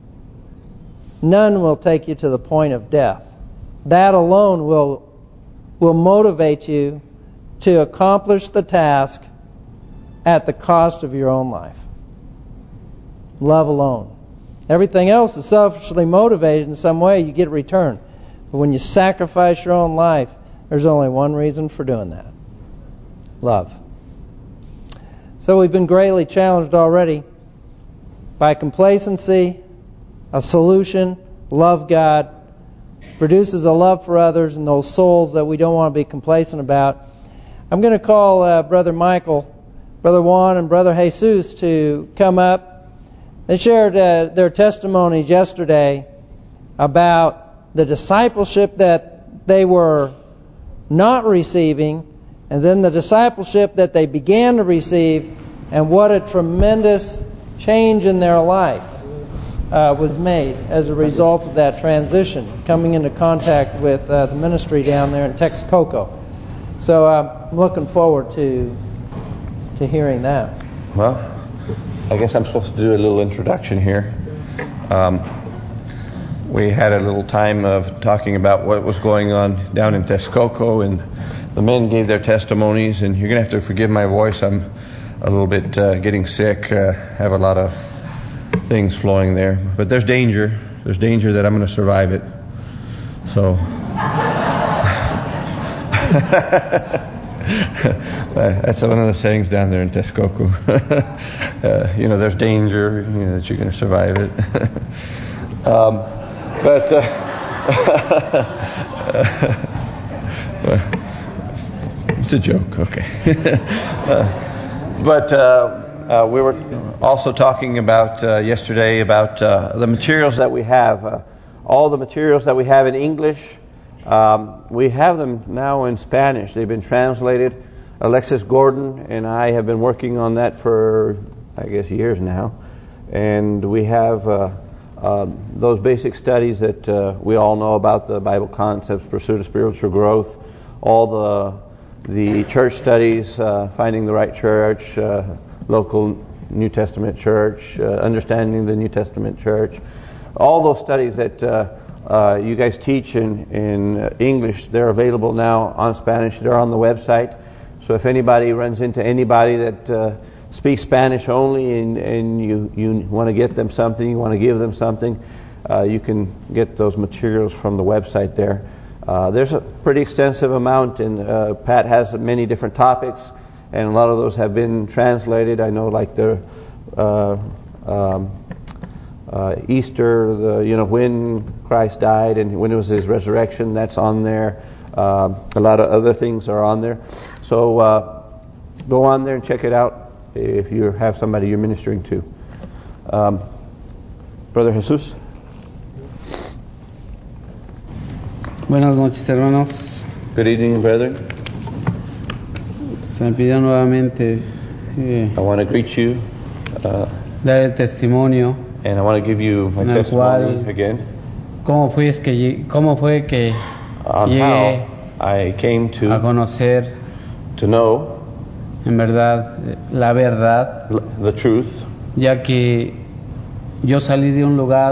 none will take you to the point of death. That alone will will motivate you to accomplish the task at the cost of your own life. Love alone. Everything else is selfishly motivated in some way, you get a return. But when you sacrifice your own life, there's only one reason for doing that. Love. So we've been greatly challenged already by complacency, a solution, love God, produces a love for others and those souls that we don't want to be complacent about. I'm going to call uh, Brother Michael, Brother Juan, and Brother Jesus to come up. They shared uh, their testimonies yesterday about the discipleship that they were not receiving, and then the discipleship that they began to receive, and what a tremendous change in their life uh, was made as a result of that transition, coming into contact with uh, the ministry down there in Texcoco. So uh, I'm looking forward to to hearing that. Well, I guess I'm supposed to do a little introduction here. Um, we had a little time of talking about what was going on down in Texcoco, and the men gave their testimonies, and you're going to have to forgive my voice. I'm a little bit uh, getting sick. Uh, have a lot of things flowing there. But there's danger. There's danger that I'm going to survive it. So... That's one of the sayings down there in Texcoco. uh, you know, there's danger, you know, that you're going to survive it. um, but uh, it's a joke, okay. uh, but uh, uh, we were also talking about uh, yesterday about uh, the materials that we have, uh, all the materials that we have in English. Um, we have them now in Spanish. They've been translated. Alexis Gordon and I have been working on that for, I guess, years now. And we have uh, uh, those basic studies that uh, we all know about, the Bible concepts, pursuit of spiritual growth, all the the church studies, uh, finding the right church, uh, local New Testament church, uh, understanding the New Testament church, all those studies that uh, Uh, you guys teach in, in English, they're available now on Spanish. They're on the website. So if anybody runs into anybody that uh, speaks Spanish only, and, and you, you want to get them something, you want to give them something, uh, you can get those materials from the website there. Uh, there's a pretty extensive amount, and uh, Pat has many different topics, and a lot of those have been translated. I know, like the uh, um, uh, Easter, the you know when Christ died and when it was His resurrection, that's on there. Uh, a lot of other things are on there. So uh, go on there and check it out if you have somebody you're ministering to. Um, Brother Jesus. Buenas noches, hermanos. Good evening, brethren. Se me pidió nuevamente eh, I want to greet you. Uh, dar el testimonio. And I want to give you my testimony again. ¿Cómo fue que cómo fue que on llegué how I came to a conocer to know en verdad la verdad, the truth, ya que yo salí de un lugar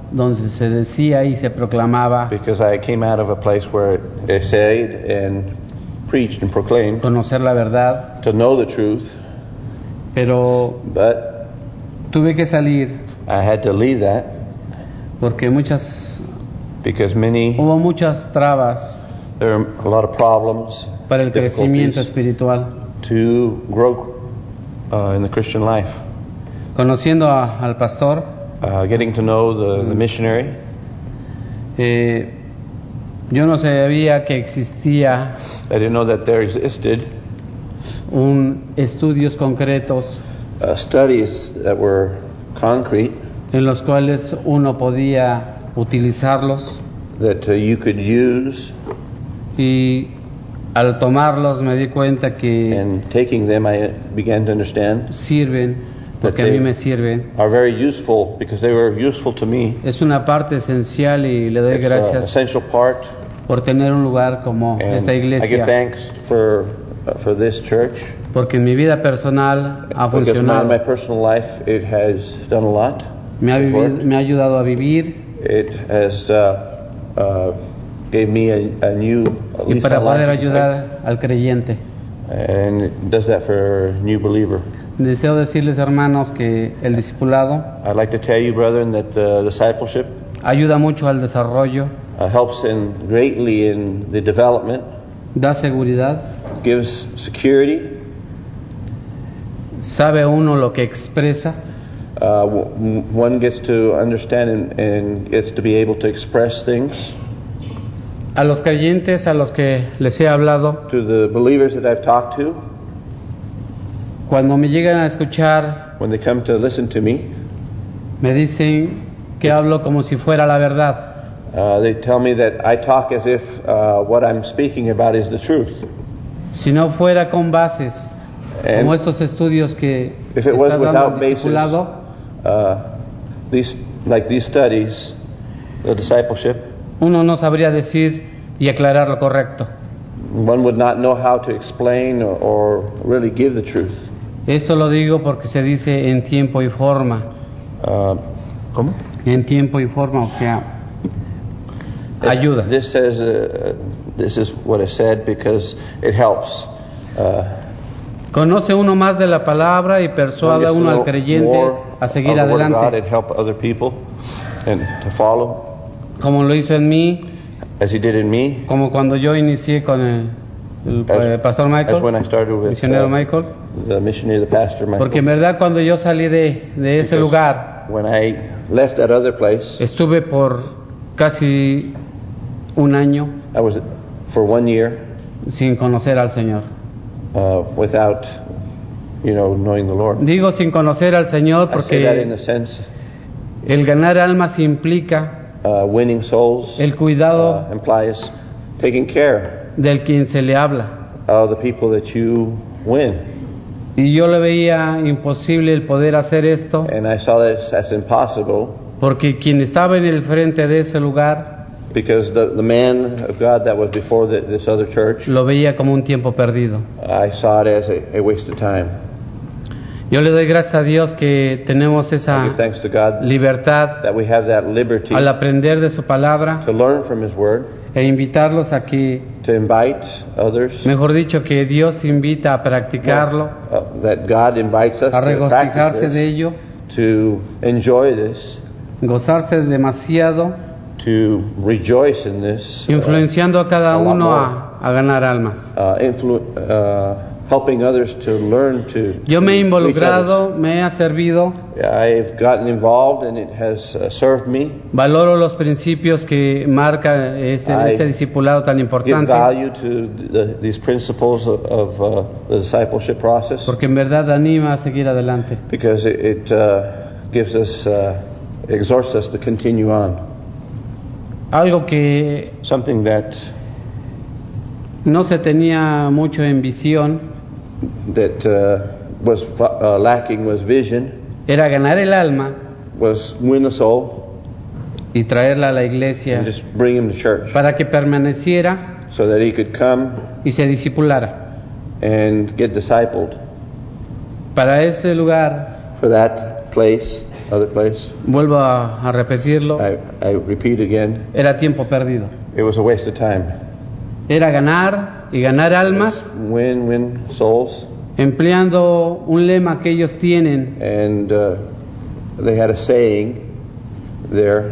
donde se decía y se proclamaba because I came out of a place where they said and preached and proclaimed conocer la verdad, to know the truth, pero but tuve que salir I had to leave that porque muchas because many hubo muchas trabas there are a lot of problems, para el crecimiento difficulties espiritual. to grow uh, in the Christian life. Conociendo a- al pastor, Uh, getting to know the, the missionary, eh, yo no sabía que existía I didn't know that there existed un estudios concretos uh, studies that were concrete en los cuales uno podía utilizarlos, that uh, you could use, y al tomarlos me di cuenta que and taking them I began to understand sirven, porque a That mí they- me sirven. are very useful because they were useful to me. Es una parte esencial y le doy It's an gracias essential part, por tener un lugar como and esta I give iglesia, thanks for uh, for this church porque en mi vida personal ha because in my, funcionado, my personal life it has done a lot. me ha, It vivido, worked. me ha ayudado a vivir It has uh, uh, gave me a, a new a y lease para on life, poder you can ayudar al creyente. say. And it does that for a new believer. Deseo decirles, hermanos, que el discipulado I'd like to tell you, brethren, that uh, discipleship ayuda mucho al desarrollo, uh, helps in greatly in the development, da seguridad, gives security. sabe uno lo que expresa, Uh, w- one gets to understand and, and gets to be able to express things. a los creyentes a los que les he hablado, To the believers that I've talked to, cuando me llegan a escuchar, when they come to listen to me, me dicen que hablo como si fuera la verdad. uh, they tell me that I talk as if uh, what I'm speaking about is the truth. Si no fuera con bases, And como estos estudios que if it was está dando without el basis, discipulado, uh, these like these studies, the discipleship, uno no sabría decir y aclarar lo correcto. one would not know how to explain or, or really give the truth. Esto lo digo porque se dice en tiempo y forma, Uh, ¿Cómo? en tiempo y forma, o sea, ayuda. This says, uh, this is what I said because it helps. Uh, Conoce uno más de la palabra y one persuade gets a to uno know al creyente more a seguir of the Word of God adelante, and help other people and to follow como lo hizo en mí, as He did in me. como cuando yo inicié con el, el, As, eh, pastor as when I Michael, started with misionero uh, Michael, the missionary, the pastor Michael. porque en verdad cuando yo salí de, de ese Because lugar, when I left that other place, estuve por casi un año I was for one year sin conocer al Señor. uh, without, you know, knowing the Lord. Digo sin conocer al Señor I say that in the porque sense, el ganar almas implica uh, winning souls el cuidado uh, implies taking care del quien se le habla. of the people that you win. Y yo le veía imposible el poder hacer esto And I saw this as impossible porque quien estaba en el frente de ese lugar because the, the man of God that was before the, this other church, lo veía como un tiempo perdido. I saw it as a, a waste of time. Yo le doy gracias a Dios que tenemos I esa give thanks to God libertad that we have that liberty al aprender de su palabra to learn from His Word, e invitarlos a que, to invite others, mejor dicho, que Dios invita a practicarlo, uh, that God invites us a to regocijarse practice de this, ello, to enjoy this, gozarse demasiado, to rejoice in this, uh, influenciando a cada a lot uno more. a, a ganar almas. uh, influ- uh, helping others to learn to Yo me he to reach involucrado, me ha servido, others. I've gotten involved and it has uh, served me. valoro los principios que marca ese, I ese discipulado tan Give importante, value to the, these principles of, of uh, the discipleship process porque en verdad anima a seguir adelante. because it, it uh, gives us, uh, exhorts us to continue on. Algo que Something that no se tenía mucho en visión that uh, was uh, lacking was vision, era ganar el alma was win a soul y traerla a la iglesia and just bring him to church para que permaneciera so that he could come y se discipulara. and get discipled. Para ese lugar For that place, other place. Vuelvo a, a repetirlo. I, I repeat again, Era tiempo perdido. it was a waste of time. Era ganar y ganar almas, Win, win souls. empleando un lema que ellos tienen. And uh, they had a saying there.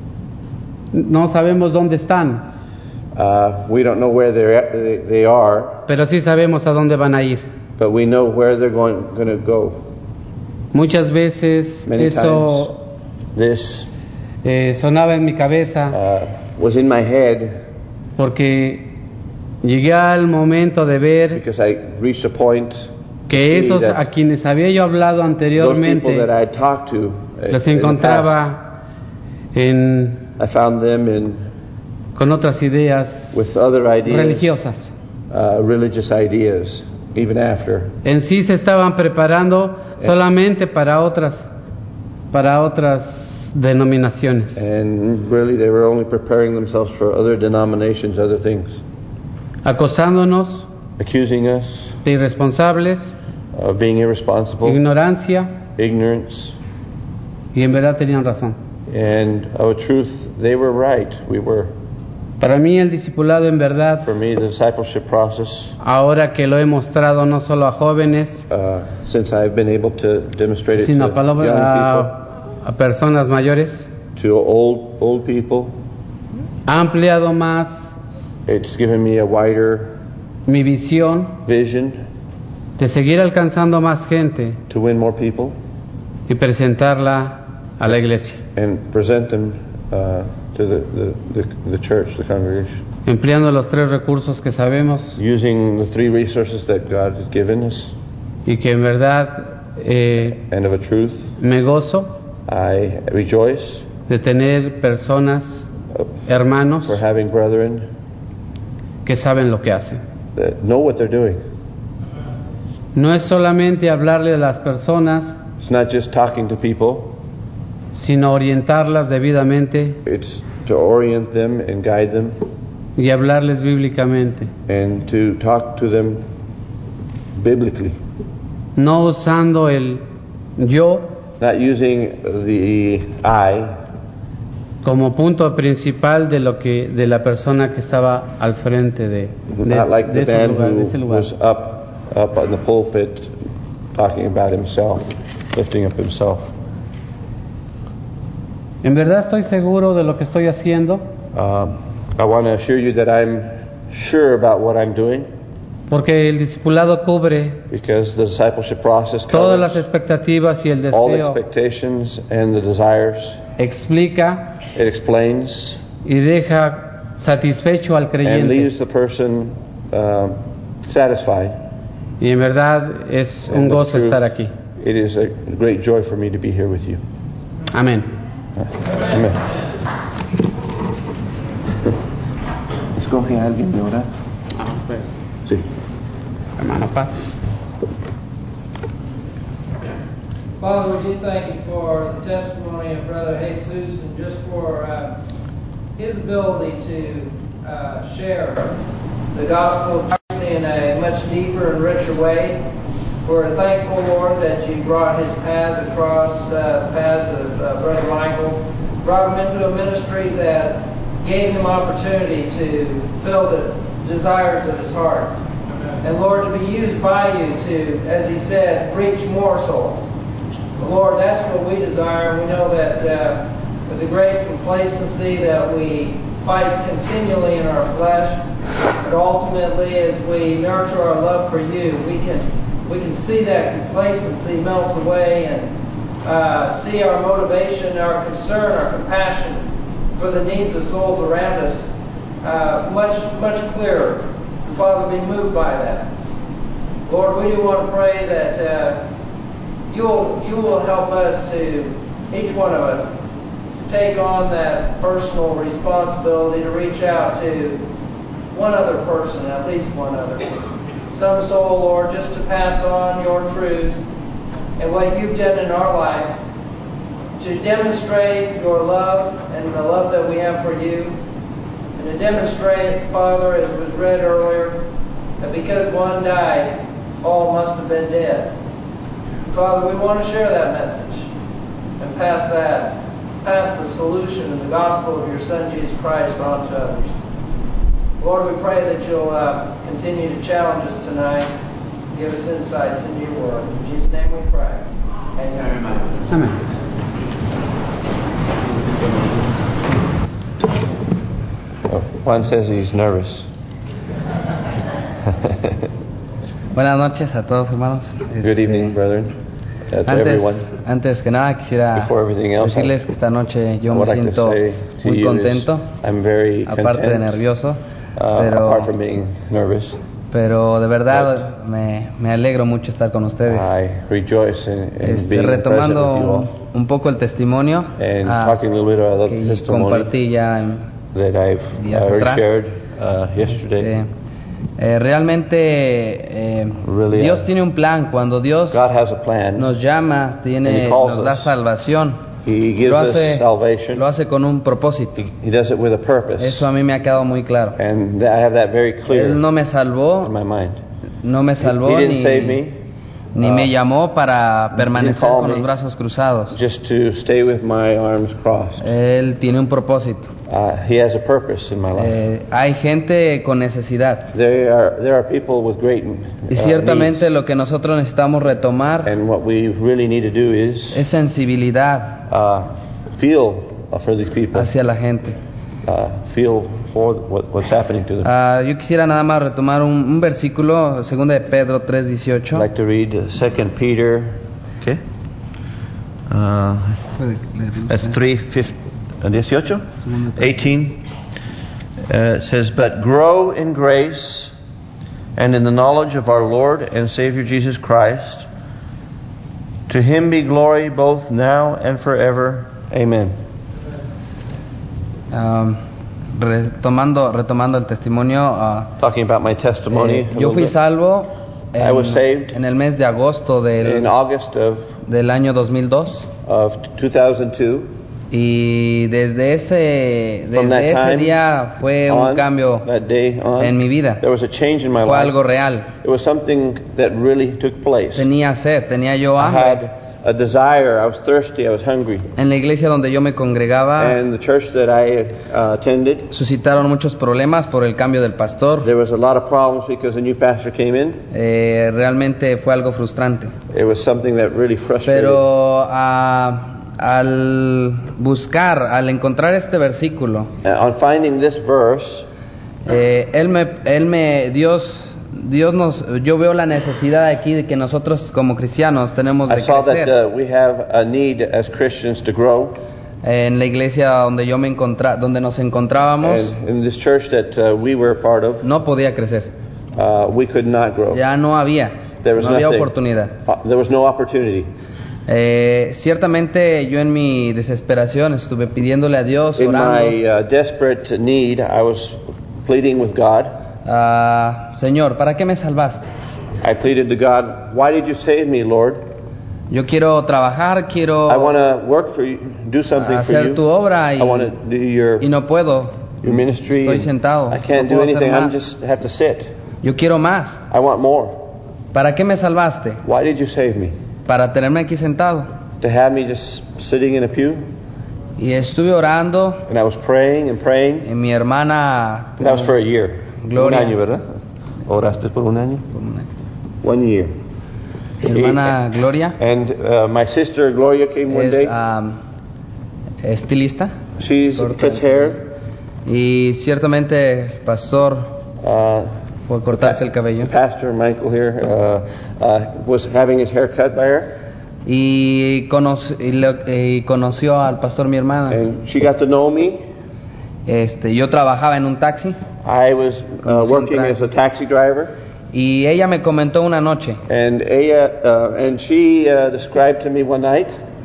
No sabemos dónde están, Uh, we don't know where they're at, they, they are, pero sí sabemos a dónde van a ir. but we know where they're going, going to go. Muchas veces Many eso This eh, sonaba en mi cabeza uh, was in my head porque llegué al momento de ver because I reached a point que see esos that a quienes había yo hablado those anteriormente people that I had talked to uh, los in the encontraba en, past, I found them in con otras ideas with other ideas, religiosas. uh, religious ideas, even after. En sí se estaban preparando solamente para otras para otras denominaciones, And really they were only preparing themselves for other denominations, other things, acosándonos accusing us de irresponsables, of being irresponsible, ignorancia, ignorance, y en verdad tenían razón. and of a truth they were right. We were. Para mí el discipulado en verdad, For me, the discipleship process, ahora que lo he mostrado no solo a jóvenes, uh, since I've been able to demonstrate it to sino a, young palabra- people, a, a personas mayores, to old old people, ha ampliado más it's given me a wider mi visión vision de seguir alcanzando más gente to win more people y presentarla a la iglesia, and present them uh, to the, the, the, the church, the congregation, empleando los tres recursos que sabemos using the three resources that God has given us. y que en verdad eh, And of a truth, me gozo I rejoice de tener personas, uh, hermanos, for having brethren que saben lo que hacen. that know what they're doing. No es solamente hablarle a las personas, It's not just talking to people, sino orientarlas debidamente it's to orient them and guide them y hablarles bíblicamente, and to talk to them biblically, no usando el yo not using the I como punto principal de lo que de la persona que estaba al frente de, de, not like de the ese man lugar, de who ese lugar. was up up on the pulpit talking about himself, lifting up himself. En verdad estoy seguro de lo que estoy haciendo, Um, I want to assure you that I'm sure about what I'm doing, porque el discipulado cubre because the discipleship process todas las covers expectativas y el all deseo, expectations and the desires. explica It explains y deja satisfecho al and creyente. leaves the person um, satisfied. Y en verdad es un And the gozo truth, estar aquí. It is a great joy for me to be here with you. Amén. Amén. ¿Escoge a alguien de orar? Sí. Hermano Paz. Father, we do thank you for the testimony of Brother Jesus and just for uh, his ability to uh, share the gospel of Christ in a much deeper and richer way. We're thankful, Lord, that you brought his paths across uh, the paths of uh, Brother Michael, brought him into a ministry that gave him opportunity to fill the desires of his heart. And Lord, to be used by you to, as he said, reach more souls. But Lord, that's what we desire. We know that uh, with the great complacency that we fight continually in our flesh, but ultimately as we nurture our love for you, we can we can see that complacency melt away and uh, see our motivation, our concern, our compassion for the needs of souls around us uh, much, much clearer. Father, be moved by that. Lord, we do want to pray that uh, you'll, you will help us to, each one of us, take on that personal responsibility to reach out to one other person, at least one other. Some soul, Lord, just to pass on your truths and what you've done in our life, to demonstrate your love and the love that we have for you, and to demonstrate, Father, as was read earlier, that because one died, all must have been dead. Father, we want to share that message. and pass that, pass the solution and the gospel of your Son Jesus Christ on to others. Lord, we pray that you'll uh, continue to challenge us tonight, give us insights into your word. In Jesus' name we pray. Amen. Amén. Oh, Juan says he's nervous. Buenas noches a todos, hermanos. Good Este, evening, brethren. Uh, to Antes, everyone. antes que nada quisiera Before everything else, decirles que esta noche yo I me would like to siento say to muy you contento, is I'm very aparte de content, nervioso, uh, pero, apart from being nervous. pero de verdad me, me alegro mucho estar con ustedes. I rejoice in, in Este, being present retomando with you all un, un poco el testimonio and ah, talking a little bit about the que testimony compartí ya en, that I've días already atrás. shared uh, yesterday. Este, eh, realmente eh, Really, Dios uh, tiene un plan. Cuando Dios God has a plan. nos llama, And tiene, He calls nos da us. salvación. He gives Lo us hace, salvation. lo hace con un propósito. He does it with a purpose. Eso a mí me ha quedado muy claro. And I have that very clear Él no me in salvó, my mind. no me He salvó didn't ni, save me ni uh, me llamó para permanecer call con me. los brazos cruzados. just to stay with my arms crossed. Él tiene un propósito. Uh, he has a purpose in my life. Eh, hay gente con necesidad. There are there are people with great uh, Y ciertamente needs. lo que nosotros necesitamos retomar And what we really need to do is es sensibilidad uh, feel uh, for these people, hacia la gente. uh, feel for what, what's happening to them. Ah, yo quisiera nada más retomar un, un versículo, segunda de Pedro tres dieciocho. I'd like to read uh, Second Peter. Okay. Uh, that's three eighteen. eighteen. Uh, it says, "But grow in grace and in the knowledge of our Lord and Savior Jesus Christ. To Him be glory both now and forever. Amen." Ah, retomando, retomando el testimonio, ah, Talking about my testimony. eh, a yo little fui bit. salvo I was en, saved en el mes de agosto in del, August of del año dos mil dos. of two thousand two. Y desde ese From that desde ese time día fue un on, cambio that day on, en mi vida. there was a change in my Fue life. algo real. It was something that really took place. Tenía sed, tenía yo I hambre. had a desire. I was thirsty. I was hungry. En la iglesia donde yo me congregaba And the church that I uh, attended, suscitaron muchos problemas por el cambio del pastor. there was a lot of problems because a new pastor came in. Eh, realmente fue algo frustrante. It was something that really frustrated. Pero ah, al buscar, al encontrar este versículo, Uh, on finding this verse, eh, él me, él me, Dios, Dios nos, yo veo la necesidad aquí de que nosotros como cristianos tenemos I de saw that crecer. uh, we have a need as Christians to grow. En la iglesia donde yo me encontra, donde nos encontrábamos, And in this church that uh, we were a part of, no podía crecer. uh, we could not grow. Ya no había, There was no había nothing. oportunidad. Uh, there was no opportunity. Eh, ciertamente yo en mi desesperación estuve pidiéndole a Dios, In orando, my uh, desperate need, I was pleading with God. ah, Señor, ¿para qué me salvaste? I pleaded to God, "Why did you save me, Lord? Yo quiero trabajar, quiero I want to work for you, do something for hacer you. tu obra y, I want to do your y no puedo. your ministry. Estoy sentado. I can't No do puedo hacer anything. I'm más. just have to sit. Yo quiero más. I want more. ¿Para qué me salvaste? Why did you save me? Para tenerme aquí sentado. To have me just sitting in a pew?" Y estuve orando And I was praying and praying. y mi hermana That was for a year. Gloria. Un año, ¿verdad? ¿Oraste por un año? One year. mi hermana Gloria And uh, my sister Gloria came one es day. am, estilista She's corta. cuts hair. y ciertamente el pastor Uh, fue a cortarse el cabello Pastor Michael here uh, uh, was having his hair cut by her, y, conoc- y lo- y conoció al pastor mi hermana. and she got to know me. Este, yo trabajaba en un taxi I was uh, Conocí un working tra- as a taxi driver, y ella me comentó una noche, and ella, uh, and she uh, described to me one night.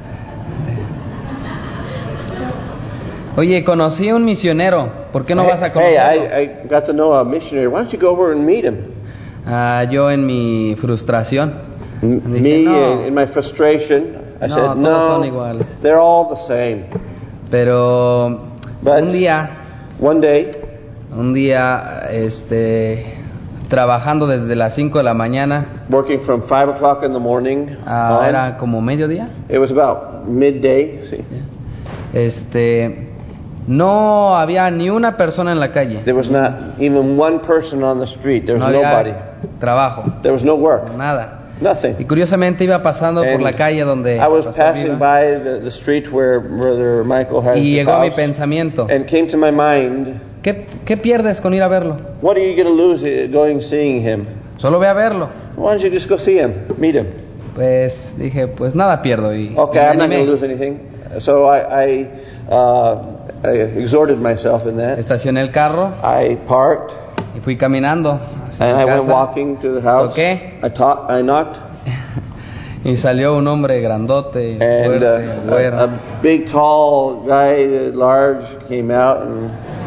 oye, conocí a un misionero, ¿por qué no hey, vas a hey, conocerlo? I, I got to know a missionary. Why don't you go over and meet him? Ah, yo en mi frustración, M- Dije, me, no. in, in my frustration, I No, said, todos no, son iguales. they're all the same. pero But un día, one day, un día, este, trabajando desde las cinco de la mañana, working from five o'clock in the morning, ah, on, era como mediodía, it was about midday. Sí. Este, no había ni una persona en la calle. There was not even one person on the street. There was No había nobody. trabajo, There was no work. nada. Y Nothing. curiosamente iba pasando por And la calle donde I was Pastor passing viva, by the, the street where Brother Michael has y his llegó a mi house, pensamiento, and came to my mind, ¿qué, qué pierdes con ir a verlo? what are you going to lose uh, going seeing him? Solo ve a verlo. Why don't you just go see him, meet him? Pues dije, pues nada pierdo y, Okay, y me I'm not going animé. to lose anything. So I, I, uh, I exhorted myself in that. Estacioné el carro I parked y fui caminando hacia and su I went casa walking to the house. Toqué. I, ta- I knocked, y salió un hombre grandote, and fuerte, uh, güero. a, a big, tall guy, uh, large, came out and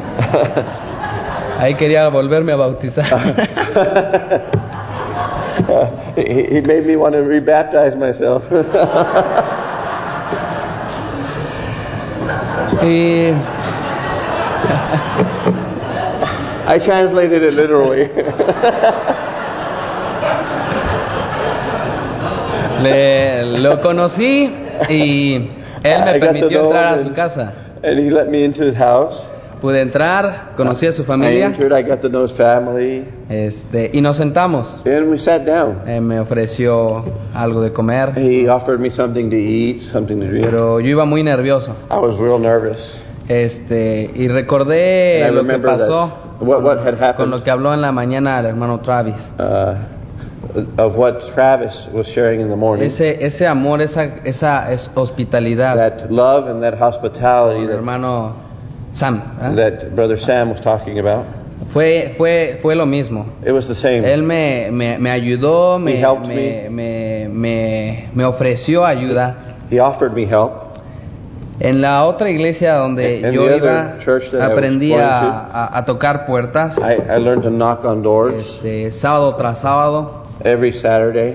Ahí quería volverme a bautizar. uh, he, he made me want to rebaptize myself. y I translated it literally. le, lo conocí y él me I got to permitió know entrar a him su and- casa. And he let me into his house. Pude entrar, conocí a su I familia, entered, I got to know his family, este, y nos sentamos. and we sat down. Eh, me ofreció algo de comer, He offered me something to eat, something to drink. pero yo iba muy nervioso. I was real nervous. Este, y recordé And I lo que remember pasó that- what- what had happened. con lo que habló en la mañana el hermano Travis. Uh, of what Travis was sharing in the morning. Ese, ese amor, esa, esa es hospitalidad. That love and that hospitality El that, hermano Sam, ¿eh? that Brother Sam was talking about. fue, fue, fue lo mismo. It was the same. Él me, me, me ayudó, me, He helped me, me, me, me ofreció ayuda. He offered me help. En la otra iglesia donde In- in yo the iba, other church that I was aprendí going a, to, a, a tocar puertas, I, I learned to knock on doors este, sábado tras sábado, every Saturday,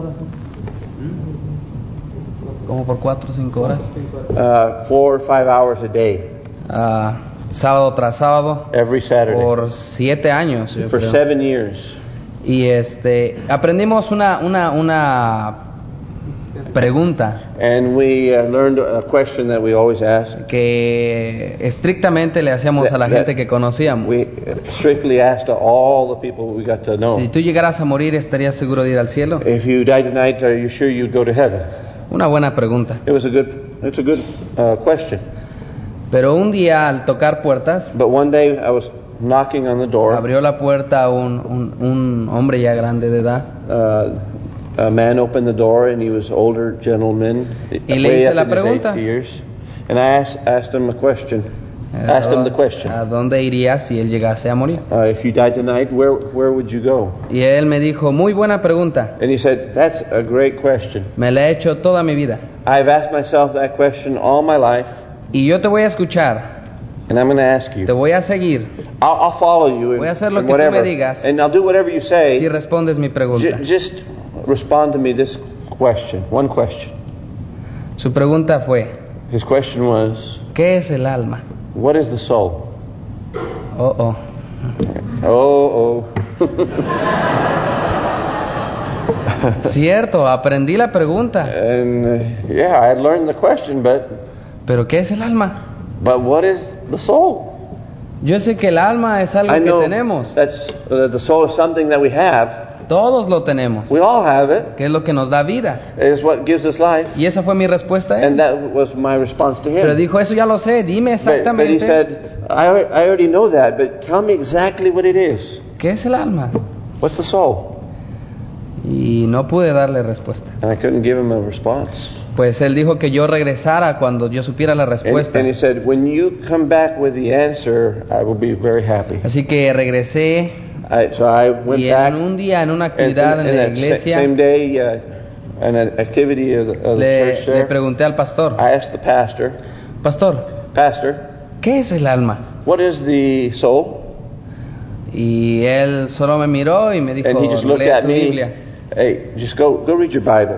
como por cuatro o cinco horas, uh, four or five hours a day, ah, sábado tras sábado, every Saturday, por siete años. yo for creo. seven years. Y este, aprendimos una, una, una pregunta And we uh, learned a question that we always ask. que estrictamente le hacíamos a la That- gente que conocíamos. We strictly asked to all the people we got to know. Si tú llegaras a morir, ¿estarías seguro de ir al cielo? If you died tonight, are you sure you'd go to heaven? Una buena pregunta. It was a good, it's a good uh, question. Pero un día al tocar puertas, But one day I was knocking on the door. abrió la puerta un, un, un hombre ya grande de edad Uh, a man opened the door, and he was older gentleman, Y le way hice up la in his pregunta. eighty years. And I asked, asked him a question. Asked him the question. ¿a dónde iría si él llegase a morir? Uh, if you died tonight, where where would you go? Y él me dijo, muy buena pregunta, And he said, that's a great question. me la he hecho toda mi vida. I've asked myself that question all my life, Y yo te voy a escuchar, and I'm going to ask you. te voy a seguir I'll, I'll follow you in, Voy a hacer lo in que tú me whatever, digas. and I'll do whatever you say. si respondes mi pregunta. J- just respond to me this question, one question. Su pregunta fue, His question was, ¿qué es el alma? what is the soul? Oh, oh. Oh, oh. Cierto, aprendí la pregunta. And uh, yeah, I had learned the question, but ¿Pero qué es el alma? but what is the soul? Yo sé que el alma es algo I que know tenemos. that's uh, the soul is something that we have. Todos lo tenemos. We all have it. Que es lo que nos da vida. It is what gives us life. Y esa fue mi respuesta a él. And that was my response to Pero him. dijo, eso ya lo sé, dime But, but he exactamente said, I, al- I already know that, but tell me exactly what it is. qué es el alma. What's the soul? Y no pude darle respuesta. And I couldn't give him a response. Pues él dijo que yo regresara cuando yo supiera la And, respuesta. and he said, when you come back with the answer, I will be very happy. Así que regresé I, so I went y back. en un día, en una And, actividad and- en and la that sa- iglesia, same day, uh, an activity of the, of the le, church le there, pregunté al pastor, I asked the pastor, pastor, Pastor, ¿qué es el alma? what is the soul? Y él solo me miró y me dijo, And he just looked lee at tu me. Biblia. Hey, just go go read your Bible.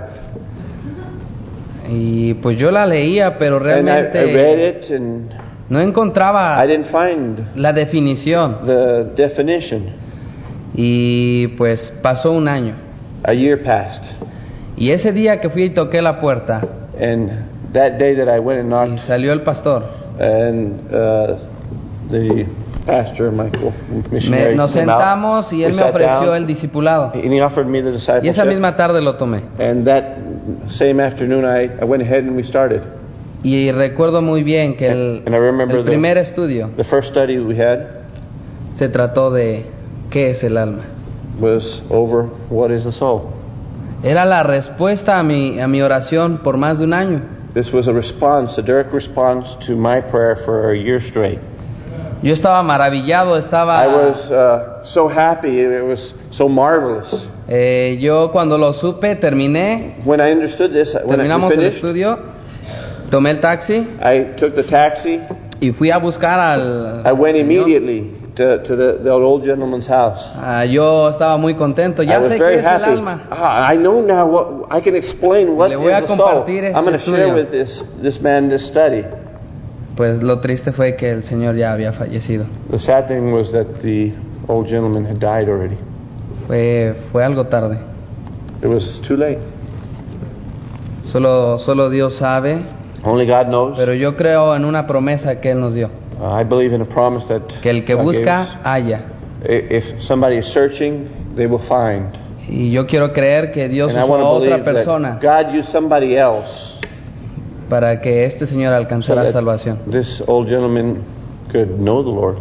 Y pues yo la leía, pero And I, I read realmente it, and no encontraba I didn't find la definición. the definition. Y pues pasó un año. A year passed, Y ese día que fui y toqué la puerta, and that day that I went and y knocked, salió el pastor. and uh, the pastor, Michael, Me, missionary, nos came out. sentamos y We él me sat ofreció down, el discipulado. and he offered me the Y esa discipleship. misma tarde lo tomé. And that same afternoon, I, I went ahead and we started. Y recuerdo muy bien que el, And I remember el the- primer estudio The first study we had se trató de ¿qué es el alma? was over what is the soul. Era la respuesta a mi, a mi oración por más de un año. This was a response, a direct response to my prayer for a year straight. Yo estaba maravillado, estaba... I was uh, so happy, it was so marvelous. eh, yo cuando lo supe, terminé, When I understood this, when I terminamos el finished, estudio, tomé el taxi I took the taxi. y fui a buscar al... I went señor. immediately to, to the, the old gentleman's house. Ah, yo estaba muy contento, I ya was sé very qué es el happy. alma. Ah, I know now what I can explain what Le is voy a the soul. compartir este I'm going to share estudio. with this this man this study. Pues lo triste fue que el señor ya había fallecido. The sad thing was that the old gentleman had died already. Fue, fue algo tarde. It was too late. Solo, solo Dios sabe, Only God knows. pero yo creo en una promesa que Él nos dio. Uh, I believe in a promise that Que el que God gave busca, us. halla. I- If somebody is searching, they will find. Y yo quiero creer que Dios And I usó want a to otra believe persona that God used somebody else para que este señor so alcanzara that salvación. this old gentleman could know the Lord.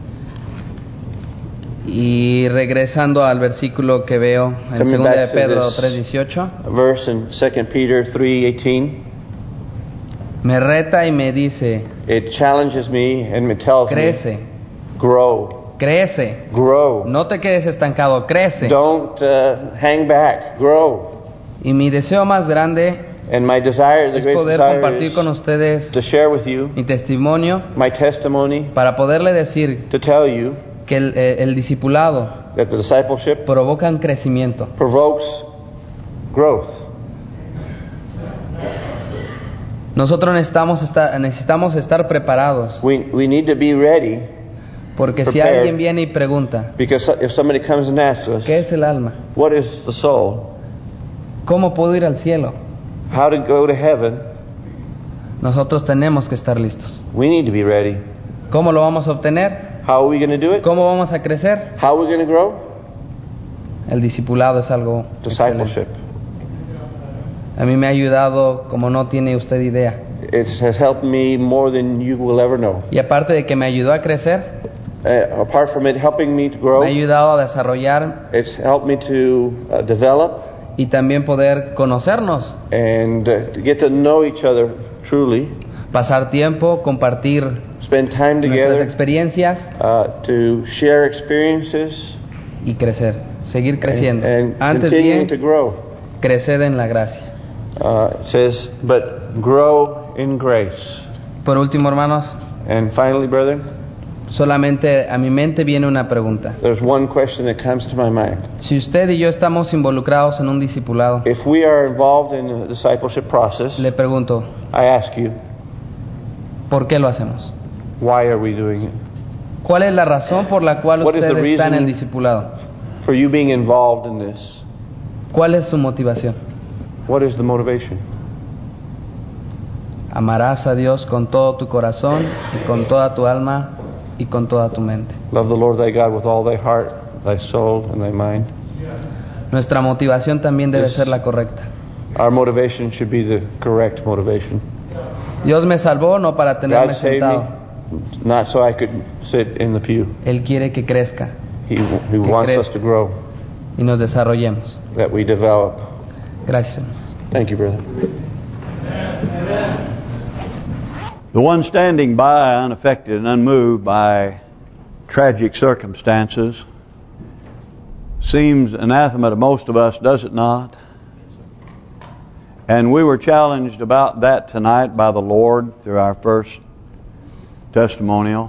Y regresando al versículo que veo en Coming segunda de back to Pedro this tres dieciocho, A verse in Second Peter three eighteen. me reta y me dice, It challenges me and it tells me, crece, grow, crece, grow. no te quedes estancado, crece. Don't uh, hang back, grow. Y mi deseo más grande And my desire, the es greatest poder desire compartir is con ustedes to share with you mi testimonio my testimony, para poderle decir to tell you que el, eh, el discipulado that the discipleship provoca un crecimiento. provokes growth. Nosotros necesitamos estar, necesitamos estar preparados, We we need to be ready, porque si Prepared. alguien viene y pregunta, because if somebody comes and asks us, ¿qué es el alma? what is the soul? ¿Cómo puedo ir al cielo? How to go to heaven? Nosotros tenemos que estar listos. We need to be ready. ¿Cómo lo vamos a obtener? How are we going to do it? ¿Cómo vamos a crecer? How are we going to grow? El discipulado es algo Discipleship. excelente. A mí me ha ayudado como no tiene usted idea. It has helped me more than you will ever know. Y aparte de que me ayudó a crecer, Uh, apart from it helping me to grow, me ha ayudado a desarrollar it's helped me to uh, develop y también poder conocernos, and uh, to get to know each other truly, pasar tiempo, compartir spend time nuestras together, experiencias uh, to share experiences, y crecer, seguir and, creciendo. and Antes continuing to bien, grow. crecer en la gracia. Uh, it says, but grow in grace. Por último, hermanos, And finally, brethren, solamente a mi mente viene una pregunta. there's one question that comes to my mind. Si usted y yo estamos involucrados en un discipulado, If we are involved in the discipleship process, le pregunto, I ask you, ¿por qué lo hacemos? why are we doing it? ¿Cuál es la razón por la cual What is usted the está en el reason- discipulado? For you being involved in this, ¿Cuál es su motivación? what is the motivation? Amarás a Dios con todo tu corazón y con toda tu alma y con toda tu mente. Love the Lord thy God with all thy heart, thy soul, and thy mind. Nuestra motivación también debe Yes. ser la correcta. Our motivation should be the correct motivation. Dios me salvó no para tenerme God saved sentado. me, not so I could sit in the pew. Él quiere que crezca He, he wants us crezca. to grow, y nos desarrollemos. that we develop. Gracias, hermanos. Thank you, brother. The one standing by, unaffected and unmoved by tragic circumstances, seems anathema to most of us, does it not? And we were challenged about that tonight by the Lord through our first testimonial,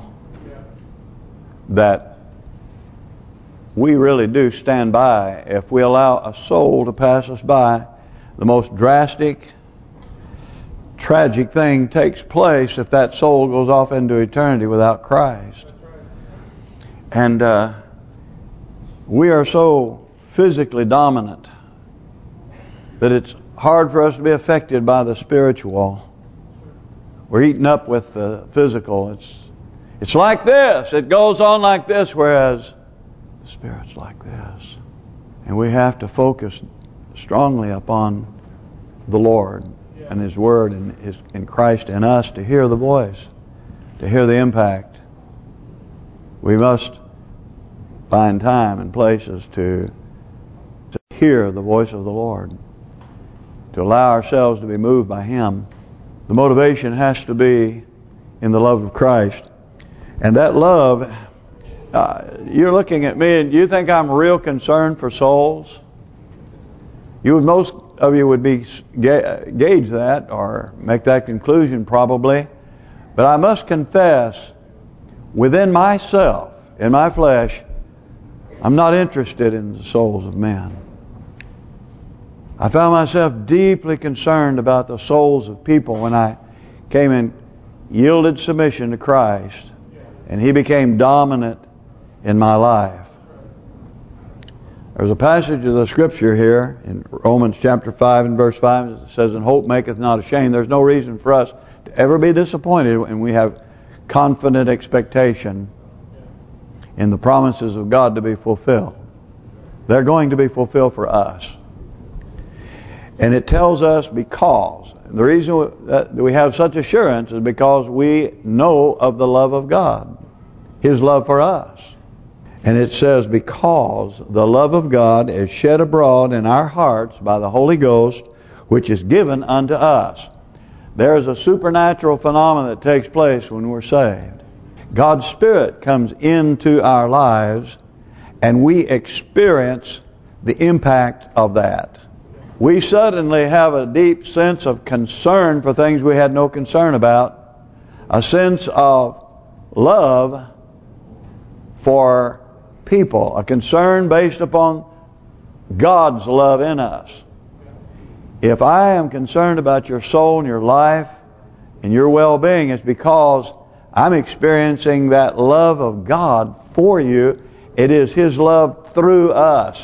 that we really do stand by if we allow a soul to pass us by. The most drastic, tragic thing takes place if that soul goes off into eternity without Christ. And uh, we are so physically dominant that it's hard for us to be affected by the spiritual. we're eaten up with the physical. It's it's like this. It goes on like this, whereas the Spirit's like this. And we have to focus strongly upon the Lord and His Word and His in Christ in us to hear the voice, to hear the impact. We must find time and places to to hear the voice of the Lord, to allow ourselves to be moved by Him. The motivation has to be in the love of Christ. And that love, uh, you're looking at me and you think I'm real concerned for souls? You would, most of you would be ga gauge that or make that conclusion probably. But I must confess, within myself, in my flesh, I'm not interested in the souls of men. I found myself deeply concerned about the souls of people when I came in yielded submission to Christ and He became dominant in my life. There's a passage of the Scripture here in Romans chapter five and verse five. It says, "And hope maketh not ashamed." There's no reason for us to ever be disappointed when we have confident expectation in the promises of God to be fulfilled. They're going to be fulfilled for us. And it tells us because, the reason that we have such assurance is because we know of the love of God, His love for us. And it says, because the love of God is shed abroad in our hearts by the Holy Ghost, which is given unto us. There is a supernatural phenomenon that takes place when we're saved. God's Spirit comes into our lives and we experience the impact of that. We suddenly have a deep sense of concern for things we had no concern about. A sense of love for people. A concern based upon God's love in us. If I am concerned about your soul and your life and your well-being, it's because I'm experiencing that love of God for you. It is His love through us.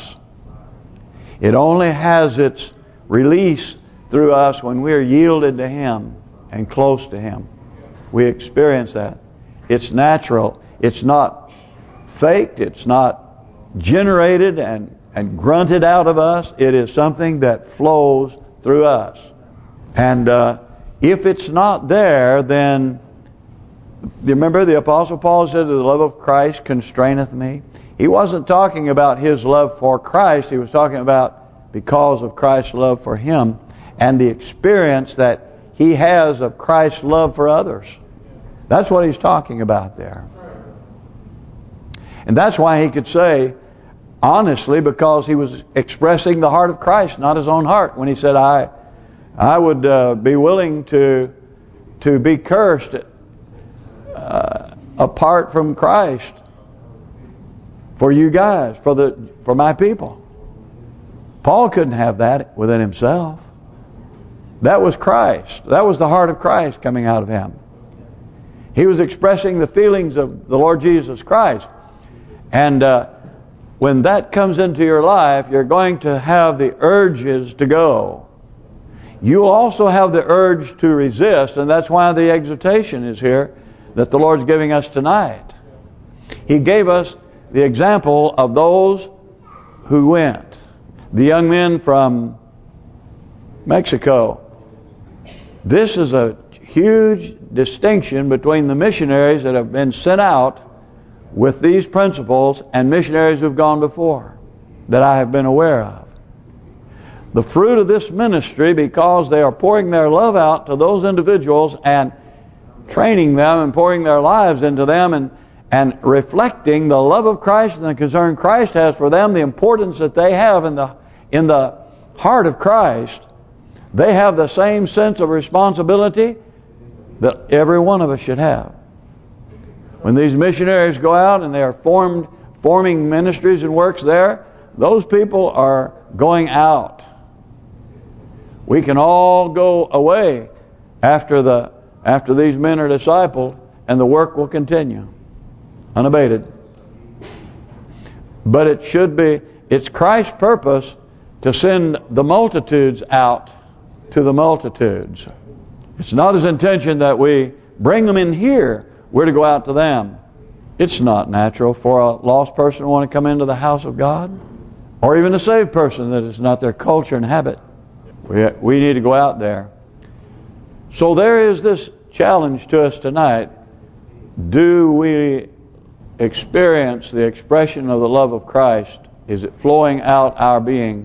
It only has its release through us when we're yielded to Him and close to Him. We experience that. It's natural. It's not faked. It's not generated and, and grunted out of us. It is something that flows through us. And uh, if it's not there, then remember the Apostle Paul said, "The love of Christ constraineth me." He wasn't talking about his love for Christ. He was talking about because of Christ's love for him and the experience that he has of Christ's love for others. That's what he's talking about there. And that's why he could say, honestly, because he was expressing the heart of Christ, not his own heart, when he said, I I would uh, be willing to to be cursed uh, apart from Christ for you guys, for the for my people. Paul couldn't have that within himself. That was Christ. That was the heart of Christ coming out of him. He was expressing the feelings of the Lord Jesus Christ. And uh, when that comes into your life, you're going to have the urges to go. You'll also have the urge to resist, and that's why the exhortation is here that the Lord's giving us tonight. He gave us the example of those who went. The young men from Mexico. This is a huge distinction between the missionaries that have been sent out with these principles and missionaries who've gone before that I have been aware of. The fruit of this ministry, because they are pouring their love out to those individuals and training them and pouring their lives into them and and reflecting the love of Christ and the concern Christ has for them, the importance that they have in the in the heart of Christ, they have the same sense of responsibility that every one of us should have. When these missionaries go out and they are formed, forming ministries and works there, those people are going out. We can all go away after the after these men are discipled, and the work will continue unabated. But it should be, it's Christ's purpose to send the multitudes out to the multitudes. It's not His intention that we bring them in here. We're to go out to them. It's not natural for a lost person to want to come into the house of God, or even a saved person that is not their culture and habit. We we need to go out there. So there is this challenge to us tonight. Do we experience the expression of the love of Christ? Is it flowing out our being?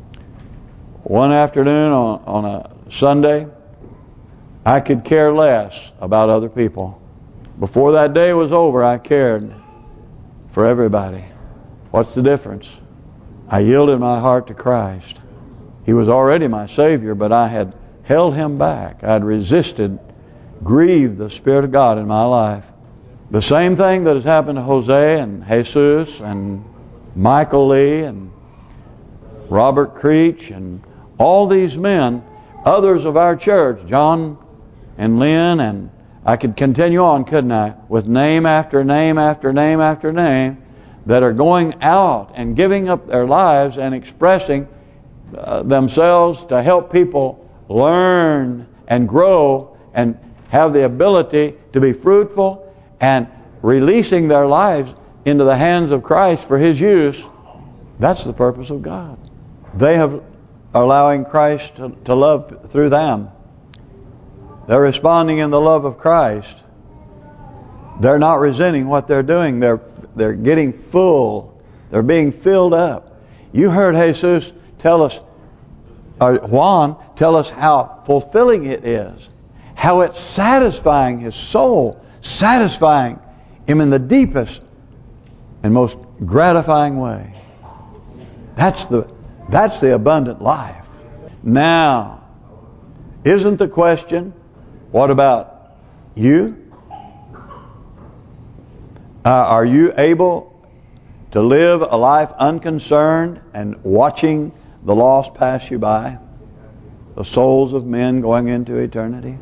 One afternoon on, on a Sunday, I could care less about other people. Before that day was over, I cared for everybody. What's the difference? I yielded my heart to Christ. He was already my Savior, but I had held Him back. I had resisted, grieved the Spirit of God in my life. The same thing that has happened to Jose and Jesus and Michael Lee and Robert Creech and all these men, others of our church, John and Lynn, and I could continue on, couldn't I, with name after name after name after name that are going out and giving up their lives and expressing uh, themselves to help people learn and grow and have the ability to be fruitful and releasing their lives into the hands of Christ for His use. That's the purpose of God. They have allowing Christ to, to love through them. They're responding in the love of Christ. They're not resenting what they're doing. They're they're getting full. They're being filled up. You heard Jesus tell us, or Juan tell us how fulfilling it is, how it's satisfying his soul, satisfying him in the deepest and most gratifying way. That's the that's the abundant life. Now, isn't the question, what about you? Uh, are you able to live a life unconcerned and watching the lost pass you by? The souls of men going into eternity?